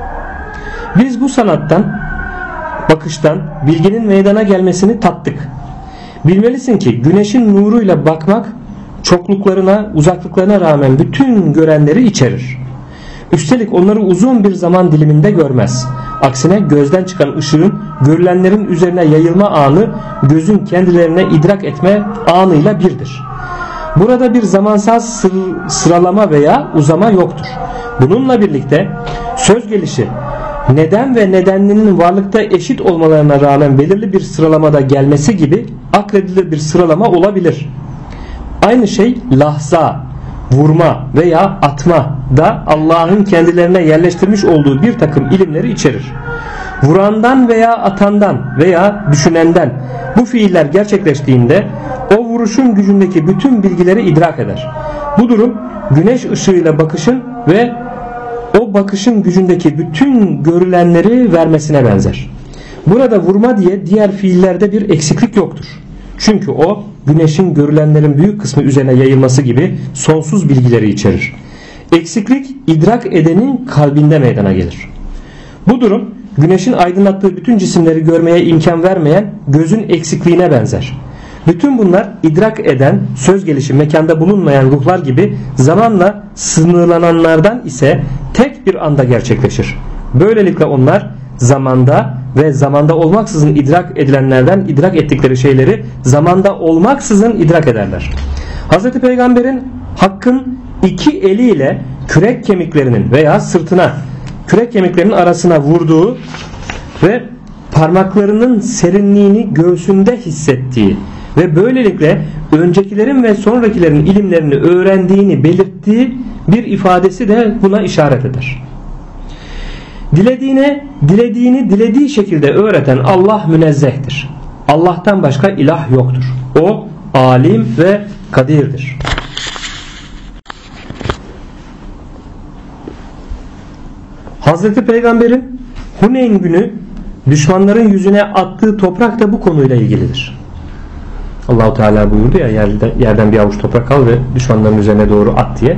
Biz bu sanattan, bakıştan bilginin meydana gelmesini tattık. Bilmelisin ki güneşin nuruyla bakmak çokluklarına, uzaklıklarına rağmen bütün görenleri içerir. Üstelik onları uzun bir zaman diliminde görmez. Aksine gözden çıkan ışığın görülenlerin üzerine yayılma anı gözün kendilerine idrak etme anıyla birdir. Burada bir zamansal sıralama veya uzama yoktur. Bununla birlikte söz gelişi neden ve nedenlinin varlıkta eşit olmalarına rağmen belirli bir sıralamada gelmesi gibi akledilir bir sıralama olabilir. Aynı şey lahza, vurma veya atma da Allah'ın kendilerine yerleştirmiş olduğu bir takım ilimleri içerir. Vurandan veya atandan veya düşünenden bu fiiller gerçekleştiğinde o vuruşun gücündeki bütün bilgileri idrak eder. Bu durum güneş ışığıyla bakışın ve o bakışın gücündeki bütün görülenleri vermesine benzer. Burada vurma diye diğer fiillerde bir eksiklik yoktur. Çünkü o güneşin görülenlerin büyük kısmı üzerine yayılması gibi sonsuz bilgileri içerir. Eksiklik idrak edenin kalbinde meydana gelir. Bu durum güneşin aydınlattığı bütün cisimleri görmeye imkan vermeyen gözün eksikliğine benzer. Bütün bunlar idrak eden, söz gelişi mekanda bulunmayan ruhlar gibi zamanla sınırlananlardan ise tek bir anda gerçekleşir. Böylelikle onlar zamanda ve zamanda olmaksızın idrak edilenlerden idrak ettikleri şeyleri zamanda olmaksızın idrak ederler. Hz. Peygamber'in Hakk'ın iki eliyle kürek kemiklerinin veya sırtına kürek kemiklerinin arasına vurduğu ve parmaklarının serinliğini göğsünde hissettiği ve böylelikle öncekilerin ve sonrakilerin ilimlerini öğrendiğini belirttiği bir ifadesi de buna işaret eder. Dilediğini dilediği şekilde öğreten Allah münezzehtir. Allah'tan başka ilah yoktur. O alim ve kadirdir. Hazreti Peygamber'in Huneyn günü düşmanların yüzüne attığı toprak da bu konuyla ilgilidir. Allah-u Teala buyurdu ya, yerden bir avuç toprak al ve düşmanların üzerine doğru at diye.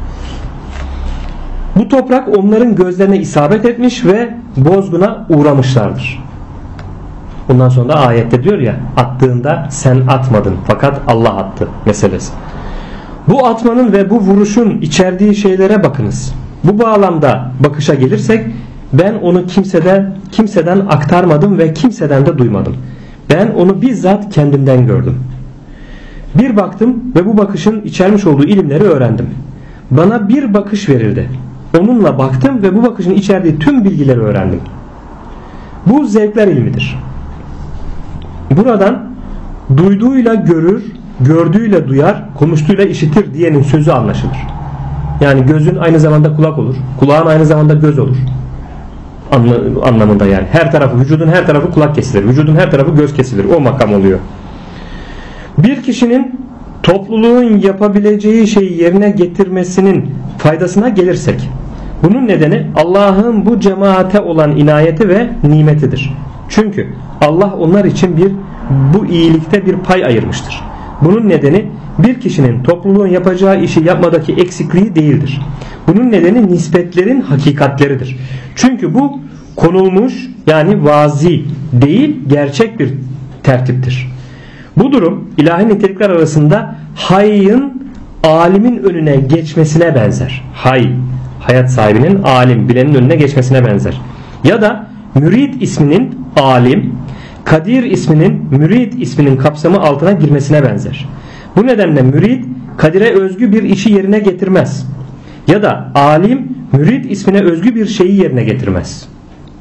Bu toprak onların gözlerine isabet etmiş ve bozguna uğramışlardır. Bundan sonra ayette diyor ya, attığında sen atmadın fakat Allah attı meselesi. Bu atmanın ve bu vuruşun içerdiği şeylere bakınız. Bu bağlamda bakışa gelirsek, ben onu kimseden aktarmadım ve kimseden de duymadım. Ben onu bizzat kendimden gördüm. Bir baktım ve bu bakışın içermiş olduğu ilimleri öğrendim. Bana bir bakış verildi. Onunla baktım ve bu bakışın içerdiği tüm bilgileri öğrendim. Bu zevkler ilmidir. Buradan duyduğuyla görür, gördüğüyle duyar, konuştuğuyla işitir diyenin sözü anlaşılır. Yani gözün aynı zamanda kulak olur, kulağın aynı zamanda göz olur anlamında yani. Her tarafı, vücudun her tarafı kulak kesilir, vücudun her tarafı göz kesilir. O makam oluyor. Bir kişinin topluluğun yapabileceği şeyi yerine getirmesinin faydasına gelirsek, bunun nedeni Allah'ın bu cemaate olan inayeti ve nimetidir. Çünkü Allah onlar için bu iyilikte bir pay ayırmıştır. Bunun nedeni bir kişinin topluluğun yapacağı işi yapmadaki eksikliği değildir. Bunun nedeni nispetlerin hakikatleridir. Çünkü bu konulmuş, yani vazi değil, gerçek bir tertiptir. Bu durum ilahi nitelikler arasında hayyın alimin önüne geçmesine benzer. Hayat sahibinin, alim, bilenin önüne geçmesine benzer. Ya da mürid isminin alim, kadir isminin mürid isminin kapsamı altına girmesine benzer. Bu nedenle mürid kadire özgü bir işi yerine getirmez. Ya da alim mürid ismine özgü bir şeyi yerine getirmez.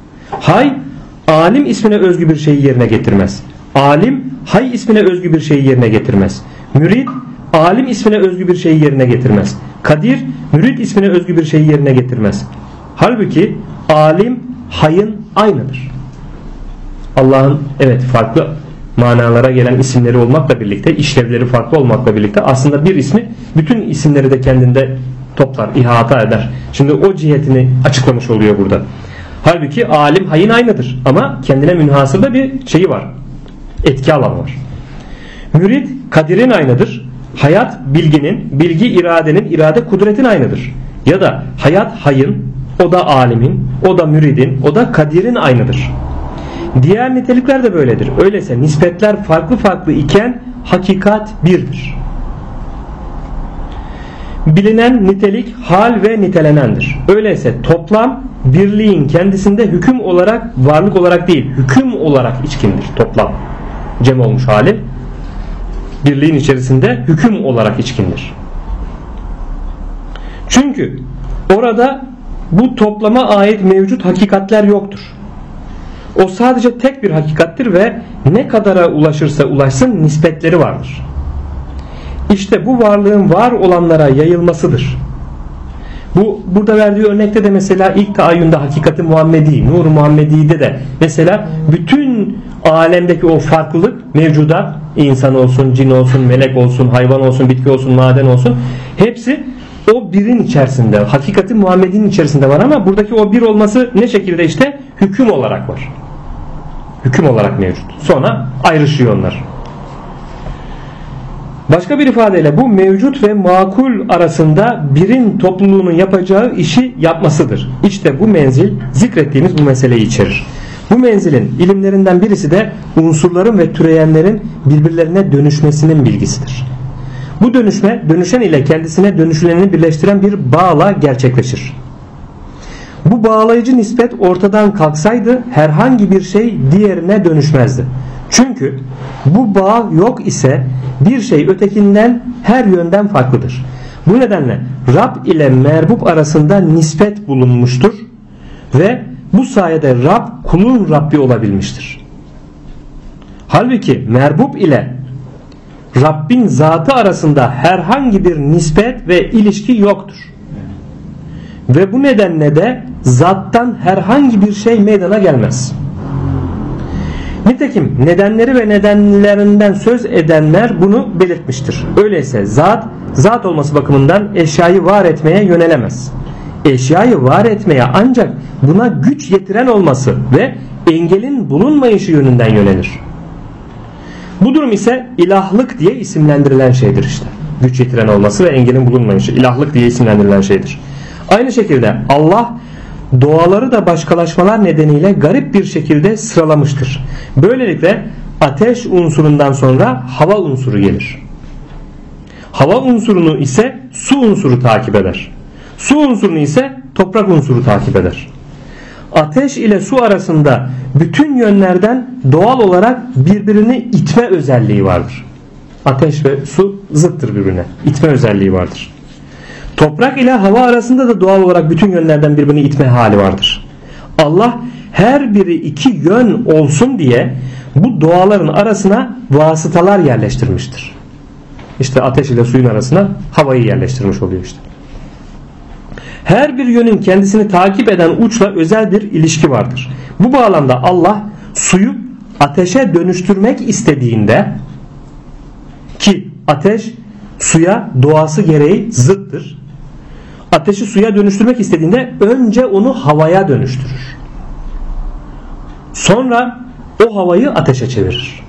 Alim ismine özgü bir şeyi yerine getirmez. Alim hay ismine özgü bir şeyi yerine getirmez. Mürid alim ismine özgü bir şeyi yerine getirmez. Kadir mürid ismine özgü bir şeyi yerine getirmez. Halbuki alim hayın aynıdır. Allah'ın evet farklı manalara gelen isimleri olmakla birlikte, işlevleri farklı olmakla birlikte aslında bir ismi bütün isimleri de kendinde toplar, ihata eder. Şimdi o cihetini açıklamış oluyor burada. Halbuki alim hayın aynıdır ama kendine münhasır da bir şeyi var. Etki alanı var. Mürid kadirin aynıdır. Hayat bilginin, bilgi iradenin, irade kudretin aynıdır. Ya da hayat hayın, o da alimin, o da müridin, o da kadirin aynıdır. Diğer nitelikler de böyledir. Öyleyse nispetler farklı farklı iken hakikat birdir. Bilinen nitelik hal ve nitelenendir. Öyleyse toplam birliğin kendisinde hüküm olarak, varlık olarak değil, hüküm olarak içkindir toplam. Cem olmuş hali. birliğin içerisinde hüküm olarak içkindir. Çünkü orada bu toplama ait mevcut hakikatler yoktur. O sadece tek bir hakikattir ve ne kadara ulaşırsa ulaşsın nispetleri vardır. İşte bu varlığın var olanlara yayılmasıdır. Bu burada verdiği örnekte de mesela ilk taayyünde hakikati Muhammedi, Nur-u Muhammedi'de de mesela bütün alemdeki o farklılık mevcudat, insan olsun, cin olsun, melek olsun, hayvan olsun, bitki olsun, maden olsun, hepsi o birin içerisinde, hakikati Muhammedi'nin içerisinde var ama buradaki o bir olması ne şekilde işte hüküm olarak var. Hüküm olarak mevcut. Sonra ayrışıyor onlar. Başka bir ifadeyle bu mevcut ve makul arasında birin topluluğunun yapacağı işi yapmasıdır. İşte bu menzil zikrettiğimiz bu meseleyi içerir. Bu menzilin ilimlerinden birisi de unsurların ve türeyenlerin birbirlerine dönüşmesinin bilgisidir. Bu dönüşme dönüşen ile kendisine dönüşüleni birleştiren bir bağla gerçekleşir. Bu bağlayıcı nispet ortadan kalksaydı herhangi bir şey diğerine dönüşmezdi. Çünkü bu bağ yok ise bir şey ötekinden her yönden farklıdır. Bu nedenle Rab ile merbub arasında nispet bulunmuştur ve bu sayede Rab kulun Rabbi olabilmiştir. Halbuki merbub ile Rabbin zatı arasında herhangi bir nispet ve ilişki yoktur. Ve bu nedenle de zattan herhangi bir şey meydana gelmez. Nitekim nedenleri ve nedenlerinden söz edenler bunu belirtmiştir. Öyleyse zat olması bakımından eşyayı var etmeye yönelemez. Eşyayı var etmeye ancak buna güç yetiren olması ve engelin bulunmayışı yönünden yönelir. Bu durum ise ilahlık diye isimlendirilen şeydir işte. Güç yetiren olması ve engelin bulunmayışı ilahlık diye isimlendirilen şeydir. Aynı şekilde Allah doğaları da başkalaşmalar nedeniyle garip bir şekilde sıralamıştır. Böylelikle ateş unsurundan sonra hava unsuru gelir. Hava unsurunu ise su unsuru takip eder. Su unsurunu ise toprak unsuru takip eder. Ateş ile su arasında bütün yönlerden doğal olarak birbirini itme özelliği vardır. Ateş ve su zıttır birbirine. İtme özelliği vardır. Toprak ile hava arasında da doğal olarak bütün yönlerden birbirini itme hali vardır. Allah her biri iki yön olsun diye bu doğaların arasına vasıtalar yerleştirmiştir. İşte ateş ile suyun arasına havayı yerleştirmiş oluyor işte. Her bir yönün kendisini takip eden uçla özel bir ilişki vardır. Bu bağlamda Allah suyu ateşe dönüştürmek istediğinde, ki ateş suya doğası gereği zıttır, ateşi suya dönüştürmek istediğinde önce onu havaya dönüştürür. Sonra o havayı ateşe çevirir.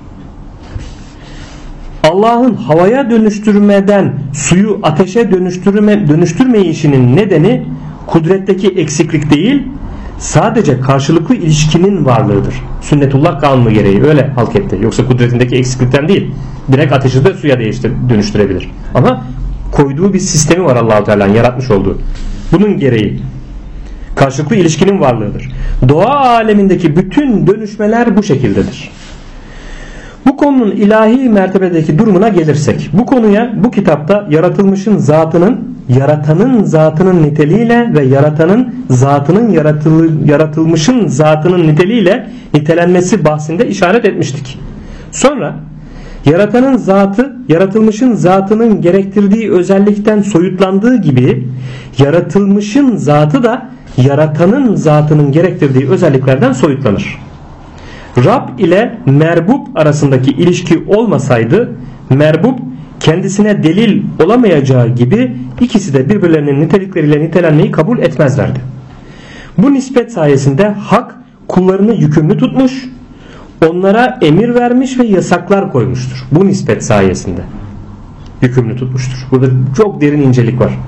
Allah'ın havaya dönüştürmeden suyu ateşe dönüştürmeyişinin nedeni kudretteki eksiklik değil, sadece karşılıklı ilişkinin varlığıdır. Sünnetullah kanunu gereği öyle halk etti. Yoksa kudretindeki eksiklikten değil. Direkt ateşi de suya dönüştürebilir. Ama koyduğu bir sistemi var Allah-u Teala'nın yaratmış olduğu. Bunun gereği karşılıklı ilişkinin varlığıdır. Doğa alemindeki bütün dönüşmeler bu şekildedir. Bu konunun ilahi mertebedeki durumuna gelirsek, bu konuya bu kitapta yaratılmışın zatının yaratanın zatının niteliğiyle ve yaratanın zatının yaratılmışın zatının niteliğiyle nitelenmesi bahsinde işaret etmiştik. Sonra yaratanın zatı yaratılmışın zatının gerektirdiği özellikten soyutlandığı gibi yaratılmışın zatı da yaratanın zatının gerektirdiği özelliklerden soyutlanır. Rab ile merbub arasındaki ilişki olmasaydı merbub kendisine delil olamayacağı gibi ikisi de birbirlerinin nitelikleriyle nitelenmeyi kabul etmezlerdi. Bu nispet sayesinde hak kullarını yükümlü tutmuş, onlara emir vermiş ve yasaklar koymuştur. Bu nispet sayesinde yükümlü tutmuştur. Burada çok derin incelik var.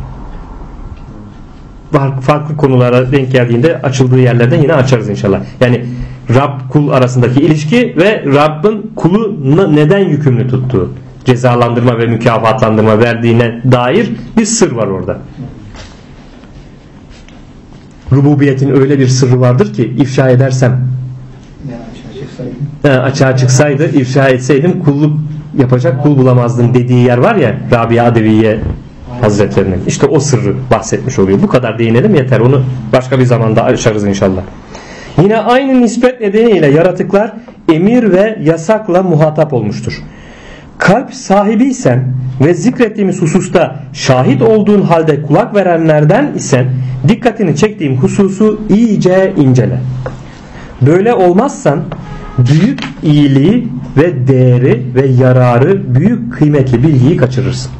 Farklı konulara denk geldiğinde açıldığı yerlerden yine açarız inşallah. Yani Rab kul arasındaki ilişki ve Rabb'in kulu neden yükümlü tuttuğu, cezalandırma ve mükafatlandırma verdiğine dair bir sır var orada. Rububiyetin öyle bir sırrı vardır ki ifşa edersem, açığa çıksaydı, ifşa etseydim kulluk yapacak kul bulamazdım dediği yer var ya, Rabia Adeviye Hazretlerinin. İşte o sırrı bahsetmiş oluyor. Bu kadar değinelim yeter. Onu başka bir zamanda açarız inşallah. Yine aynı nispet nedeniyle yaratıklar emir ve yasakla muhatap olmuştur. Kalp sahibiysen ve zikrettiğimiz hususta şahit olduğun halde kulak verenlerden isen dikkatini çektiğim hususu iyice incele. Böyle olmazsan büyük iyiliği ve değeri ve yararı, büyük kıymetli bilgiyi kaçırırsın.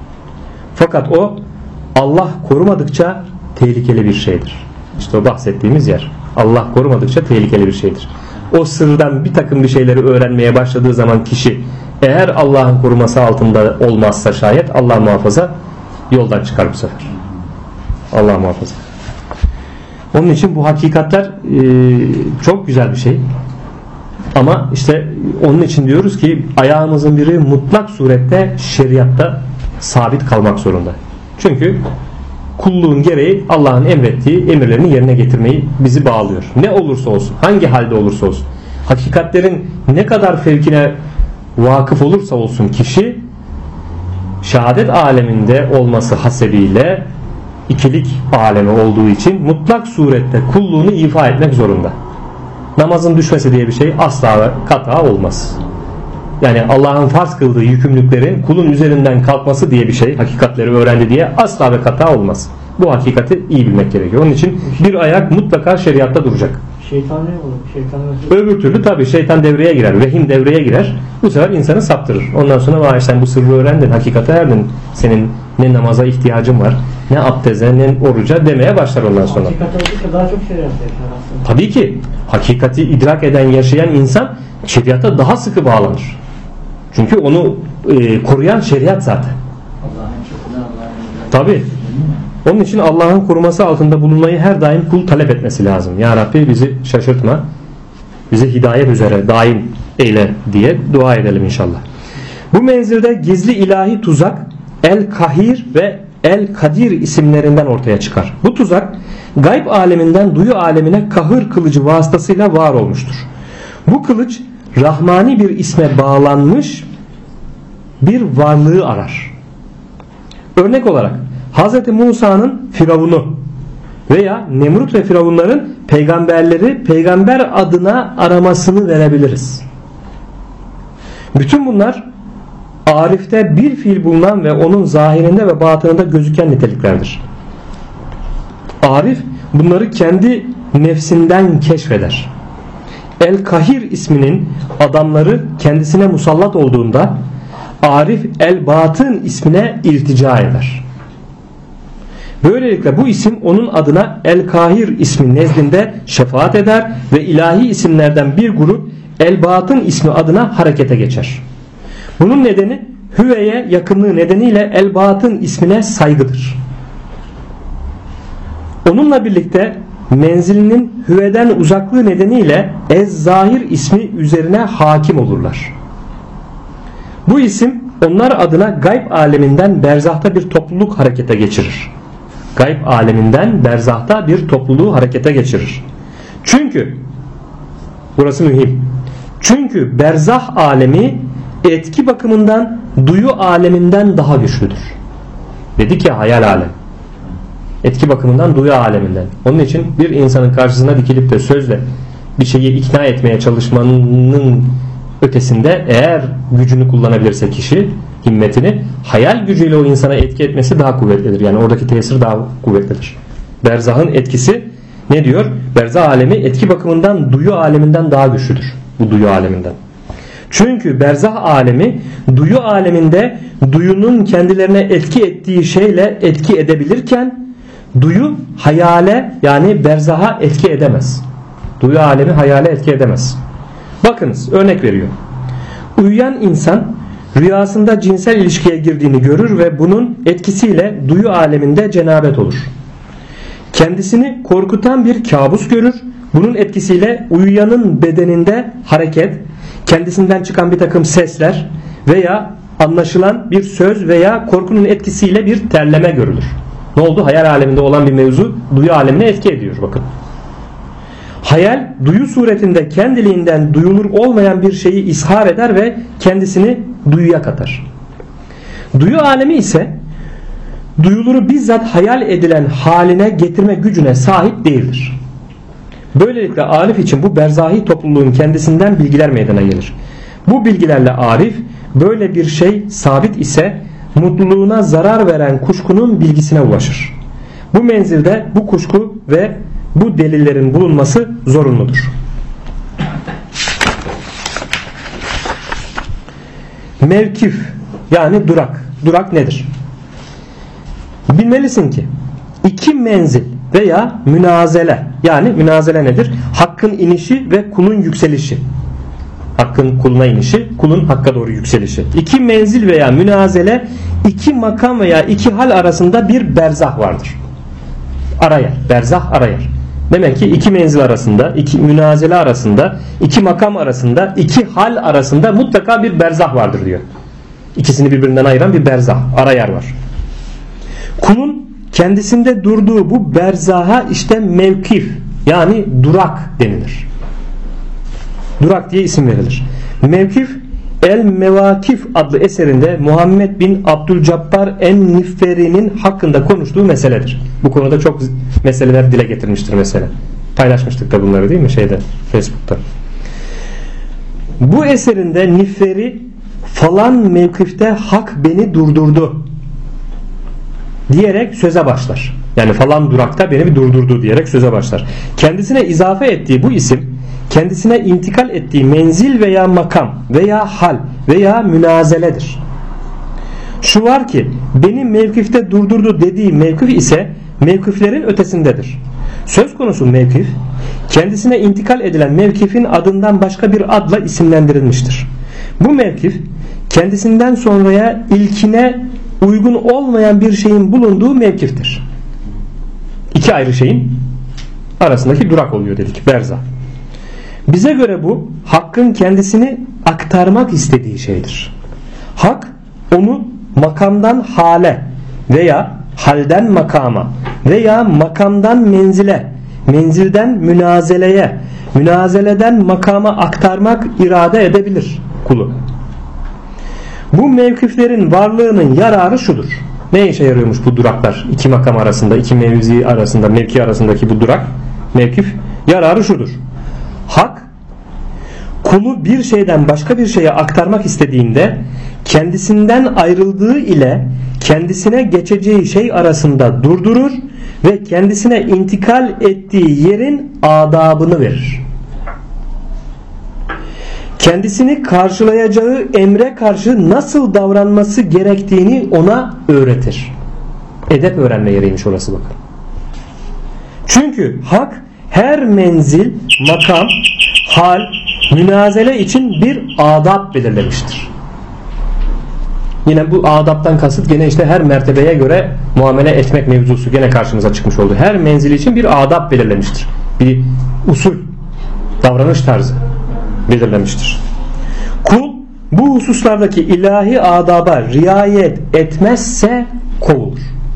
Fakat o Allah korumadıkça tehlikeli bir şeydir. İşte o bahsettiğimiz yer. Allah korumadıkça tehlikeli bir şeydir. O sırdan bir takım bir şeyleri öğrenmeye başladığı zaman kişi, eğer Allah'ın koruması altında olmazsa şayet, Allah muhafaza, yoldan çıkar bu sefer. Allah muhafaza. Onun için bu hakikatler çok güzel bir şey. Ama işte onun için diyoruz ki ayağımızın biri mutlak surette şeriatta sabit kalmak zorunda. Çünkü kulluğun gereği Allah'ın emrettiği emirlerini yerine getirmeyi bizi bağlıyor. Ne olursa olsun, hangi halde olursa olsun. Hakikatlerin ne kadar fevkine vakıf olursa olsun kişi, şehadet aleminde olması hasebiyle ikilik alemi olduğu için mutlak surette kulluğunu ifa etmek zorunda. Namazın düşmesi diye bir şey asla kata olmaz. Yani Allah'ın farz kıldığı yükümlülüklerin kulun üzerinden kalkması diye bir şey, hakikatleri öğrendi diye asla ve kata olmaz. Bu hakikati iyi bilmek gerekiyor. Onun için bir ayak mutlaka şeriatta duracak. Şeytan ne olur? Şeytan öbür türlü tabii şeytan devreye girer, vehim devreye girer. Bu sefer insanı saptırır. Ondan sonra vay sen bu sırrı öğrendin, hakikate erdin. Senin ne namaza ihtiyacın var, ne abdeze, ne oruca demeye başlar ondan sonra. Hakikat oldukça daha çok şeriat yaşar aslında. Tabii ki hakikati idrak eden, yaşayan insan şeriata daha sıkı bağlanır. Çünkü onu koruyan şeriat zaten. Tabii. Onun için Allah'ın koruması altında bulunmayı her daim kul talep etmesi lazım. Ya Rabbi bizi şaşırtma, bizi hidayet üzere daim eyle diye dua edelim inşallah. Bu menzilde gizli ilahi tuzak El-Kahir ve El-Kadir isimlerinden ortaya çıkar. Bu tuzak gayb aleminden duyu alemine kahır kılıcı vasıtasıyla var olmuştur. Bu kılıç rahmani bir isme bağlanmış bir varlığı arar. Örnek olarak Hz. Musa'nın Firavun'u veya Nemrut ve Firavunların peygamberleri peygamber adına aramasını verebiliriz. Bütün bunlar arifte bir fiil bulunan ve onun zahirinde ve batınında gözüken niteliklerdir. Arif bunları kendi nefsinden keşfeder. El-Kahir isminin adamları kendisine musallat olduğunda Arif El-Batın ismine iltica eder. Böylelikle bu isim onun adına El-Kahir ismi nezdinde şefaat eder ve ilahi isimlerden bir grup El-Batın ismi adına harekete geçer. Bunun nedeni Hüve'ye yakınlığı nedeniyle El-Batın ismine saygıdır. Onunla birlikte menzilinin Hüve'den uzaklığı nedeniyle Ez-Zahir ismi üzerine hakim olurlar. Bu isim onlar adına gayb aleminden berzahta bir topluluk harekete geçirir. Gayb aleminden berzahta bir topluluğu harekete geçirir. Çünkü burası mühim. Çünkü berzah alemi etki bakımından duyu aleminden daha güçlüdür. Dedik ya hayal alem. Etki bakımından duyu aleminden. Onun için bir insanın karşısına dikilip de sözle bir şeyi ikna etmeye çalışmanın ötesinde eğer gücünü kullanabilirse kişi, himmetini, hayal gücüyle o insana etki etmesi daha kuvvetlidir. Yani oradaki tesir daha kuvvetlidir. Berzahın etkisi ne diyor? Berzah alemi etki bakımından duyu aleminden daha güçlüdür. Bu duyu aleminden. Çünkü berzah alemi duyu aleminde duyunun kendilerine etki ettiği şeyle etki edebilirken duyu hayale yani berzaha etki edemez. Duyu alemi hayale etki edemez. Bakınız örnek veriyor. Uyuyan insan rüyasında cinsel ilişkiye girdiğini görür ve bunun etkisiyle duyu aleminde cenabet olur. Kendisini korkutan bir kabus görür. Bunun etkisiyle uyuyanın bedeninde hareket, kendisinden çıkan bir takım sesler veya anlaşılan bir söz veya korkunun etkisiyle bir terleme görülür. Ne oldu? Hayal aleminde olan bir mevzu duyu alemine etki ediyor. Bakın. Hayal duyu suretinde kendiliğinden duyulur olmayan bir şeyi ishar eder ve kendisini duyuya katar. Duyu alemi ise duyuları bizzat hayal edilen haline getirme gücüne sahip değildir. Böylelikle arif için bu berzahi topluluğun kendisinden bilgiler meydana gelir. Bu bilgilerle arif böyle bir şey sabit ise mutluluğuna zarar veren kuşkunun bilgisine ulaşır. Bu menzilde bu kuşku ve bu delillerin bulunması zorunludur. Mevkif yani durak. Durak nedir? Bilmelisin ki iki menzil veya münazele, yani münazele nedir? Hakkın inişi ve kulun yükselişi. Hakkın kuluna inişi, kulun hakka doğru yükselişi. İki menzil veya münazele, iki makam veya iki hal arasında bir berzah vardır. Arayar, berzah arayar. Demek ki iki menzil arasında, iki münazele arasında, iki makam arasında, iki hal arasında mutlaka bir berzah vardır diyor. İkisini birbirinden ayıran bir berzah, arayar var. Kulun kendisinde durduğu bu berzaha işte mevkif yani durak denilir. Durak diye isim verilir. Mevkif El Mevakif adlı eserinde Muhammed bin Abdülcabbar en-Nifferi'nin hakkında konuştuğu meseledir. Bu konuda çok meseleler dile getirmiştir mesela. Paylaşmıştık da bunları değil mi Facebook'ta. Bu eserinde Nifferi falan mevkifte hak beni durdurdu diyerek söze başlar. Yani falan durakta beni bir durdurdu diyerek söze başlar. Kendisine izafe ettiği bu isim kendisine intikal ettiği menzil veya makam veya hal veya münazeledir. Şu var ki beni mevkifte durdurdu dediği mevkif ise mevkiflerin ötesindedir. Söz konusu mevkif kendisine intikal edilen mevkifin adından başka bir adla isimlendirilmiştir. Bu mevkif kendisinden sonraya ilkine uygun olmayan bir şeyin bulunduğu mevkiftir. İki ayrı şeyin arasındaki durak oluyor dedik, berzah. Bize göre bu hakkın kendisini aktarmak istediği şeydir. Hak onu makamdan hale veya halden makama veya makamdan menzile, menzilden münazeleye, münazeleden makama aktarmak irade edebilir kulu. Bu mevkiflerin varlığının yararı şudur. Ne işe yarıyormuş bu duraklar? İki makam arasında, iki mevzi arasında, mevki arasındaki bu durak, mevkif yararı şudur. Hak kulu bir şeyden başka bir şeye aktarmak istediğinde kendisinden ayrıldığı ile kendisine geçeceği şey arasında durdurur ve kendisine intikal ettiği yerin adabını verir. Kendisini karşılayacağı emre karşı nasıl davranması gerektiğini ona öğretir. Edep öğrenme yeriymiş orası bakın. Çünkü hak her menzil, makam, hal, münazele için bir adab belirlemiştir. Yine bu adaptan kasıt gene işte her mertebeye göre muamele etmek mevzusu gene karşımıza çıkmış oldu. Her menzil için bir adab belirlemiştir. Bir usul, davranış tarzı belirlemiştir. Kul bu hususlardaki ilahi adaba riayet etmezse kovulur.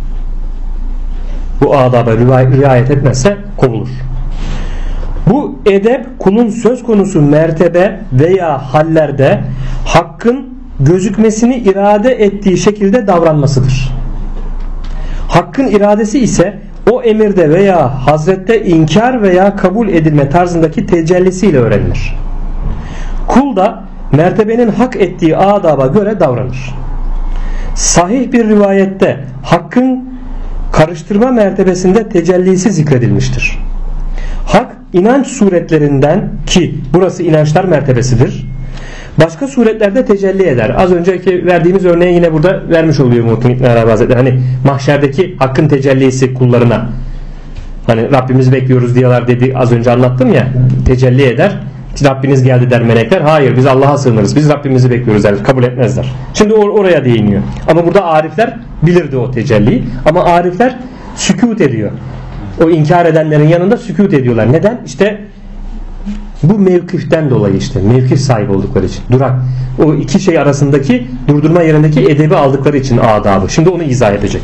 Bu adaba riayet etmezse kovulur. Bu edep kulun söz konusu mertebe veya hallerde hakkın gözükmesini irade ettiği şekilde davranmasıdır. Hakkın iradesi ise o emirde veya hazrette inkar veya kabul edilme tarzındaki tecellisiyle öğrenilir. Kul da mertebenin hak ettiği adaba göre davranır. Sahih bir rivayette hakkın karıştırma mertebesinde tecellisi zikredilmiştir. Hak inanç suretlerinden ki burası inançlar mertebesidir. Başka suretlerde tecelli eder. Az önceki verdiğimiz örneği yine burada vermiş oluyor Muhittin İbn Arabi Hazretleri. Hani mahşerdeki hakkın tecellisi kullarına. Hani Rabbimizi bekliyoruz diyorlar dedi, az önce anlattım ya. Tecelli eder. Rabbiniz geldi der melekler. Hayır, biz Allah'a sığınırız. Biz Rabbimizi bekliyoruz der. Kabul etmezler. Şimdi oraya değiniyor. Ama burada arifler bilirdi o tecelliyi. Ama arifler sükût ediyor. O inkar edenlerin yanında sükût ediyorlar. Neden? İşte bu mevkiften dolayı işte. Mevkif sahibi oldukları için. Durak. O iki şey arasındaki durdurma yerindeki edebi aldıkları için adabı. Şimdi onu izah edecek.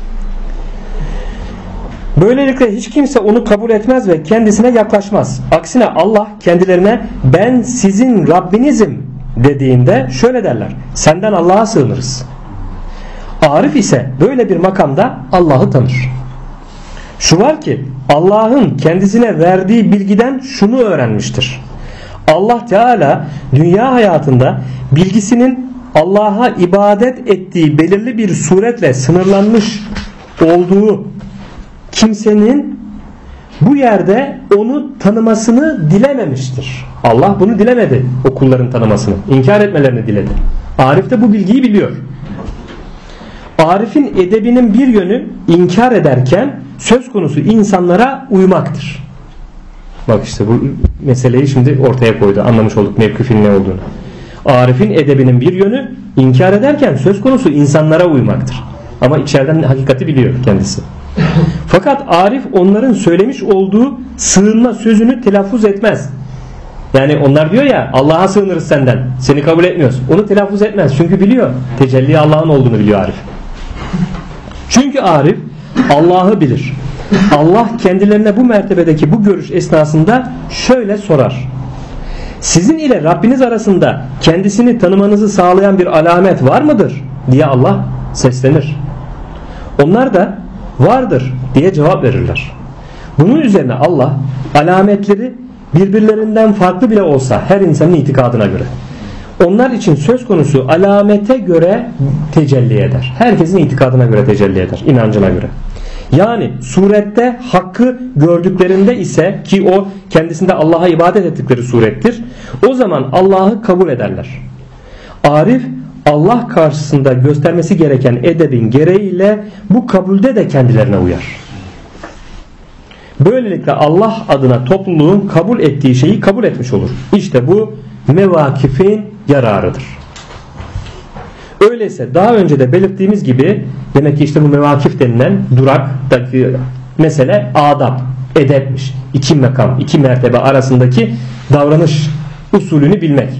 Böylelikle hiç kimse onu kabul etmez ve kendisine yaklaşmaz. Aksine Allah kendilerine ben sizin Rabbinizim dediğinde şöyle derler: senden Allah'a sığınırız. Arif ise böyle bir makamda Allah'ı tanır. Şu var ki Allah'ın kendisine verdiği bilgiden şunu öğrenmiştir: Allah Teala dünya hayatında bilgisinin Allah'a ibadet ettiği belirli bir suretle sınırlanmış olduğu kimsenin bu yerde onu tanımasını dilememiştir. Allah bunu dilemedi, o kulların tanımasını, inkar etmelerini diledi. Arif de bu bilgiyi biliyor. Arif'in edebinin bir yönü inkar ederken söz konusu insanlara uymaktır. Bak işte bu meseleyi şimdi ortaya koydu. Anlamış olduk mevkifin ne olduğunu. Arif'in edebinin bir yönü inkar ederken söz konusu insanlara uymaktır. Ama içeriden hakikati biliyor kendisi. Fakat Arif onların söylemiş olduğu sığınma sözünü telaffuz etmez. Yani onlar diyor ya, Allah'a sığınırız senden, seni kabul etmiyoruz. Onu telaffuz etmez. Çünkü biliyor. Tecelli Allah'ın olduğunu biliyor Arif. Çünkü Arif Allah'ı bilir. Allah kendilerine bu mertebedeki bu görüş esnasında şöyle sorar: sizin ile Rabbiniz arasında kendisini tanımanızı sağlayan bir alamet var mıdır diye Allah seslenir. Onlar da vardır diye cevap verirler. Bunun üzerine Allah alametleri birbirlerinden farklı bile olsa her insanın itikadına göre, onlar için söz konusu alamete göre tecelli eder. Herkesin itikadına göre tecelli eder, inancına göre. Yani surette hakkı gördüklerinde ise, ki o kendisinde Allah'a ibadet ettikleri surettir, o zaman Allah'ı kabul ederler. Arif Allah karşısında göstermesi gereken edebin gereğiyle bu kabulde de kendilerine uyar. Böylelikle Allah adına topluluğun kabul ettiği şeyi kabul etmiş olur. İşte bu mevakifin yararıdır. Öyleyse daha önce de belirttiğimiz gibi, demek ki işte bu mevakif denilen duraktaki mesele adab, edepmiş. İki makam, iki mertebe arasındaki davranış usulünü bilmek.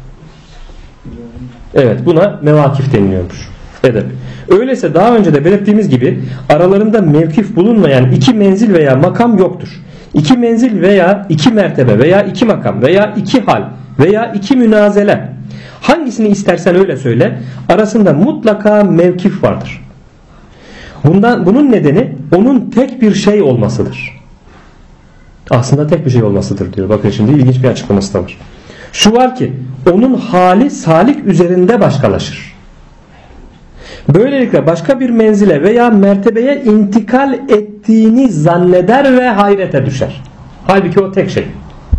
Evet, buna mevakif deniliyormuş. Edep. Öyleyse daha önce de belirttiğimiz gibi aralarında mevkif bulunmayan iki menzil veya makam yoktur. İki menzil veya iki mertebe veya iki makam veya iki hal veya iki münazele, hangisini istersen öyle söyle, arasında mutlaka mevkif vardır. Bunun nedeni onun tek bir şey olmasıdır. Aslında tek bir şey olmasıdır diyor. Bakın şimdi ilginç bir açıklaması da var. Şu var ki onun hali salik üzerinde başkalaşır. Böylelikle başka bir menzile veya mertebeye intikal ettiğini zanneder ve hayrete düşer. Halbuki o tek şey.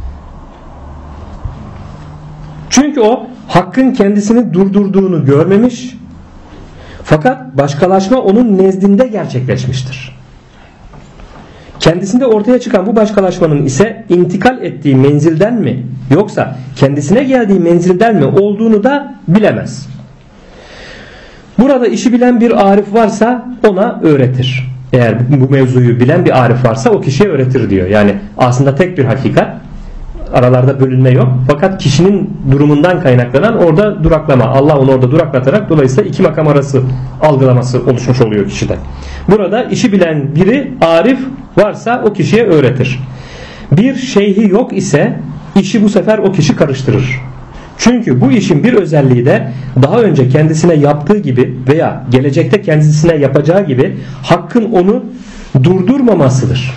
Çünkü o hakkın kendisini durdurduğunu görmemiş, fakat başkalaşma onun nezdinde gerçekleşmiştir. Kendisinde ortaya çıkan bu başkalaşmanın ise intikal ettiği menzilden mi yoksa kendisine geldiği menzilden mi olduğunu da bilemez. Burada işi bilen bir arif varsa ona öğretir. Eğer bu mevzuyu bilen bir arif varsa o kişiye öğretir diyor. Yani aslında tek bir hakikat, aralarda bölünme yok. Fakat kişinin durumundan kaynaklanan orada duraklama. Allah onu orada duraklatarak dolayısıyla iki makam arası algılaması oluşmuş oluyor kişide. Burada işi bilen biri arif varsa o kişiye öğretir. Bir şeyhi yok ise işi bu sefer o kişi karıştırır. Çünkü bu işin bir özelliği de daha önce kendisine yaptığı gibi veya gelecekte kendisine yapacağı gibi hakkın onu durdurmamasıdır.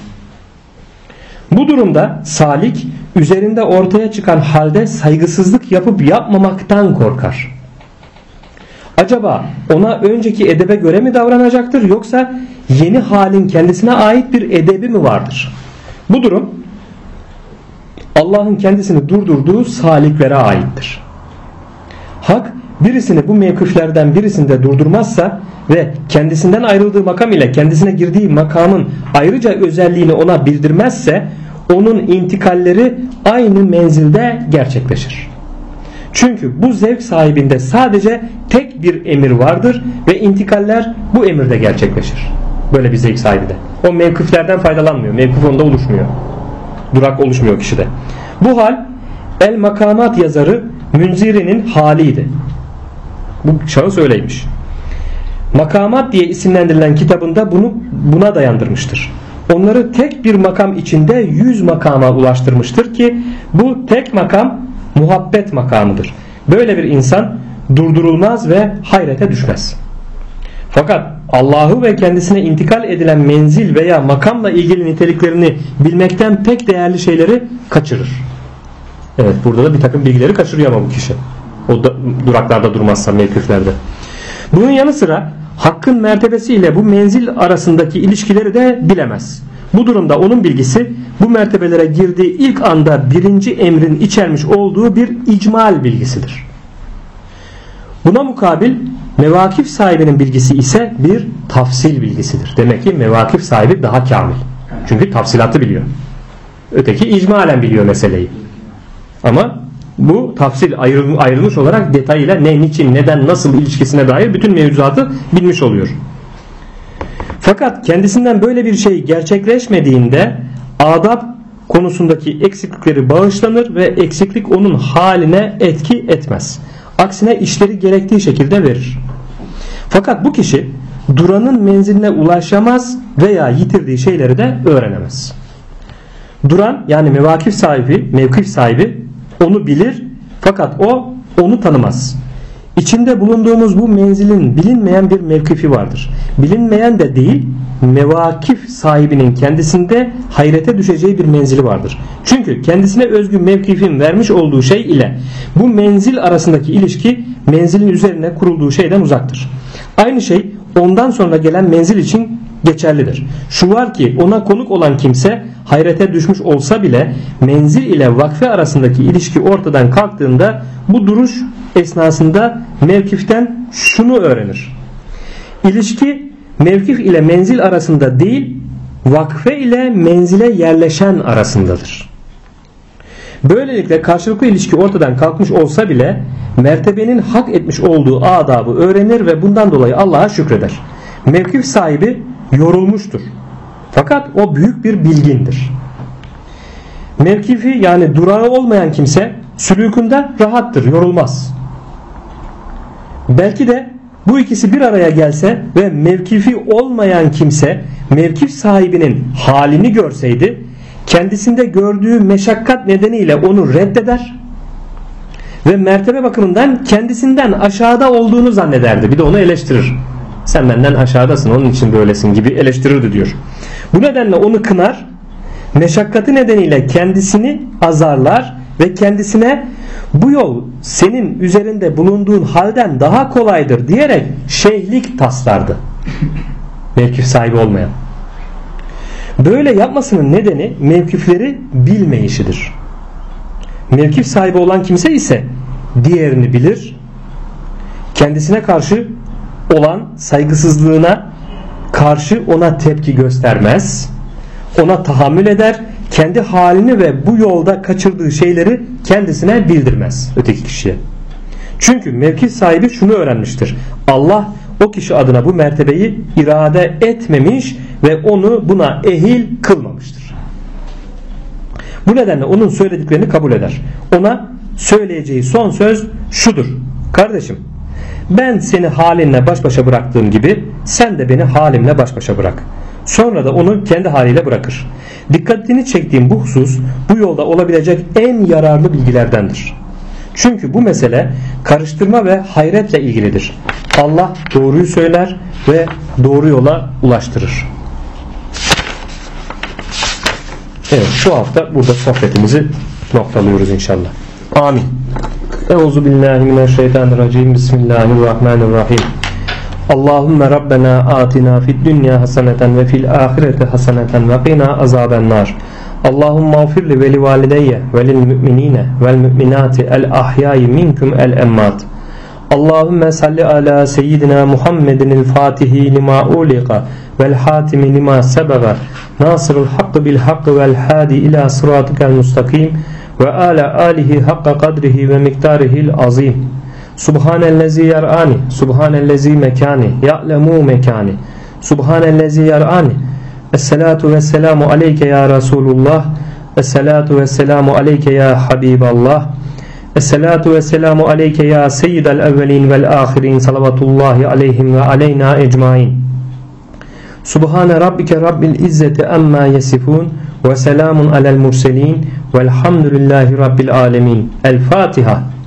Bu durumda salik üzerinde ortaya çıkan halde saygısızlık yapıp yapmamaktan korkar. Acaba ona önceki edebe göre mi davranacaktır yoksa yeni halin kendisine ait bir edebi mi vardır? Bu durum Allah'ın kendisini durdurduğu saliklere aittir. Hak birisini bu mevkiflerden birisinde durdurmazsa ve kendisinden ayrıldığı makam ile kendisine girdiği makamın ayrıca özelliğini ona bildirmezse onun intikalleri aynı menzilde gerçekleşir. Çünkü bu zevk sahibinde sadece tek bir emir vardır ve intikaller bu emirde gerçekleşir. Böyle bir zevk sahibi de. O mevkiflerden faydalanmıyor. Mevkif onda oluşmuyor. Durak oluşmuyor kişide. Bu hal El Makamat yazarı Münziri'nin haliydi. Bu şahıs öyleymiş. Makamat diye isimlendirilen kitabında buna dayandırmıştır. Onları tek bir makam içinde 100 makama ulaştırmıştır ki bu tek makam muhabbet makamıdır. Böyle bir insan durdurulmaz ve hayrete düşmez. Fakat Allah'ı ve kendisine intikal edilen menzil veya makamla ilgili niteliklerini bilmekten pek değerli şeyleri kaçırır. Evet, burada da bir takım bilgileri kaçırıyor ama bu kişi. O da, duraklarda durmazsa, mevkiflerde. Bunun yanı sıra hakkın mertebesi ile bu menzil arasındaki ilişkileri de bilemez. Bu durumda onun bilgisi bu mertebelere girdiği ilk anda birinci emrin içermiş olduğu bir icmal bilgisidir. Buna mukabil mevakif sahibinin bilgisi ise bir tafsil bilgisidir. Demek ki mevakif sahibi daha kamil. Çünkü tafsilatı biliyor. Öteki icmalen biliyor meseleyi. Ama bu tafsil ayrılmış olarak detayıyla ne, niçin, neden, nasıl ilişkisine dair bütün mevzuatı bilmiş oluyor. Fakat kendisinden böyle bir şey gerçekleşmediğinde adab konusundaki eksiklikleri bağışlanır ve eksiklik onun haline etki etmez. Aksine işleri gerektiği şekilde verir. Fakat bu kişi duranın menziline ulaşamaz veya yitirdiği şeyleri de öğrenemez. Duran yani mevkif sahibi onu bilir fakat o onu tanımaz. İçinde bulunduğumuz bu menzilin bilinmeyen bir mevkifi vardır. Bilinmeyen de değil, mevakif sahibinin kendisinde hayrete düşeceği bir menzili vardır. Çünkü kendisine özgü mevkifin vermiş olduğu şey ile bu menzil arasındaki ilişki menzilin üzerine kurulduğu şeyden uzaktır. Aynı şey ondan sonra gelen menzil için geçerlidir. Şu var ki ona konuk olan kimse hayrete düşmüş olsa bile menzil ile vakfe arasındaki ilişki ortadan kalktığında bu duruş esnasında mevkiften şunu öğrenir. İlişki mevkif ile menzil arasında değil, vakfe ile menzile yerleşen arasındadır. Böylelikle karşılıklı ilişki ortadan kalkmış olsa bile mertebenin hak etmiş olduğu adabı öğrenir ve bundan dolayı Allah'a şükreder. Mevkif sahibi yorulmuştur. Fakat o büyük bir bilgindir. Mevkifi yani durağı olmayan kimse sülûkünde rahattır, yorulmaz. Belki de bu ikisi bir araya gelse ve mevkifi olmayan kimse mevkif sahibinin halini görseydi kendisinde gördüğü meşakkat nedeniyle onu reddeder ve mertebe bakımından kendisinden aşağıda olduğunu zannederdi. Bir de onu eleştirir. Sen benden aşağıdasın, onun için böylesin gibi eleştirirdi diyor. Bu nedenle onu kınar, meşakkatı nedeniyle kendisini azarlar ve kendisine bu yol senin üzerinde bulunduğun halden daha kolaydır diyerek şeyhlik taslardı. Mevkif sahibi olmayan. Böyle yapmasının nedeni mevkifleri bilmeyişidir. Mevkif sahibi olan kimse ise diğerini bilir, kendisine karşı olan saygısızlığına karşı ona tepki göstermez, ona tahammül eder, kendi halini ve bu yolda kaçırdığı şeyleri kendisine bildirmez öteki kişiye. Çünkü mevkif sahibi şunu öğrenmiştir: Allah o kişi adına bu mertebeyi irade etmemiş ve onu buna ehil kılmamıştır. Bu nedenle onun söylediklerini kabul eder. Ona söyleyeceği son söz şudur: kardeşim, ben seni halinle baş başa bıraktığım gibi sen de beni halimle baş başa bırak. Sonra da onu kendi haliyle bırakır. Dikkatini çektiğim bu husus bu yolda olabilecek en yararlı bilgilerdendir. Çünkü bu mesele karıştırma ve hayretle ilgilidir. Allah doğruyu söyler ve doğru yola ulaştırır. Evet, şu hafta burada sohbetimizi noktalıyoruz inşallah. Amin. Euzubillahimineşşeytanirracim. Bismillahirrahmanirrahim. Allahümme Rabbena atina fid dünya haseneten ve fil ahireti haseneten ve qina azabennar. Allahümme afirli ve li valideyye ve lil müminine vel müminati el ahyayi minkum el emmat. Allahümme salli ala seyyidina Muhammedin el fatihi lima uliqa vel hatimi lima sebaga nasırul hakkı bil hakkı vel hadi ila sıratikel mustakim ve ala alihi hakka kadrihi ve miktarihil azim. Subhanellezi yar'ani, subhanellezi mekani, ya'lemu mekani, subhanellezi yar'ani. Esselatu vesselamu aleyke ya Resulullah, esselatu vesselamu aleyke ya Habiballah, esselatu vesselamu aleyke ya seyyidel evvelin vel ahirin, salavatullahi aleyhim ve aleyna ecmain. Subhane rabbike rabbil izzeti amma yesifun ve selamun alel murselin Velhamdülillahi Rabbil alemin. El Fatiha.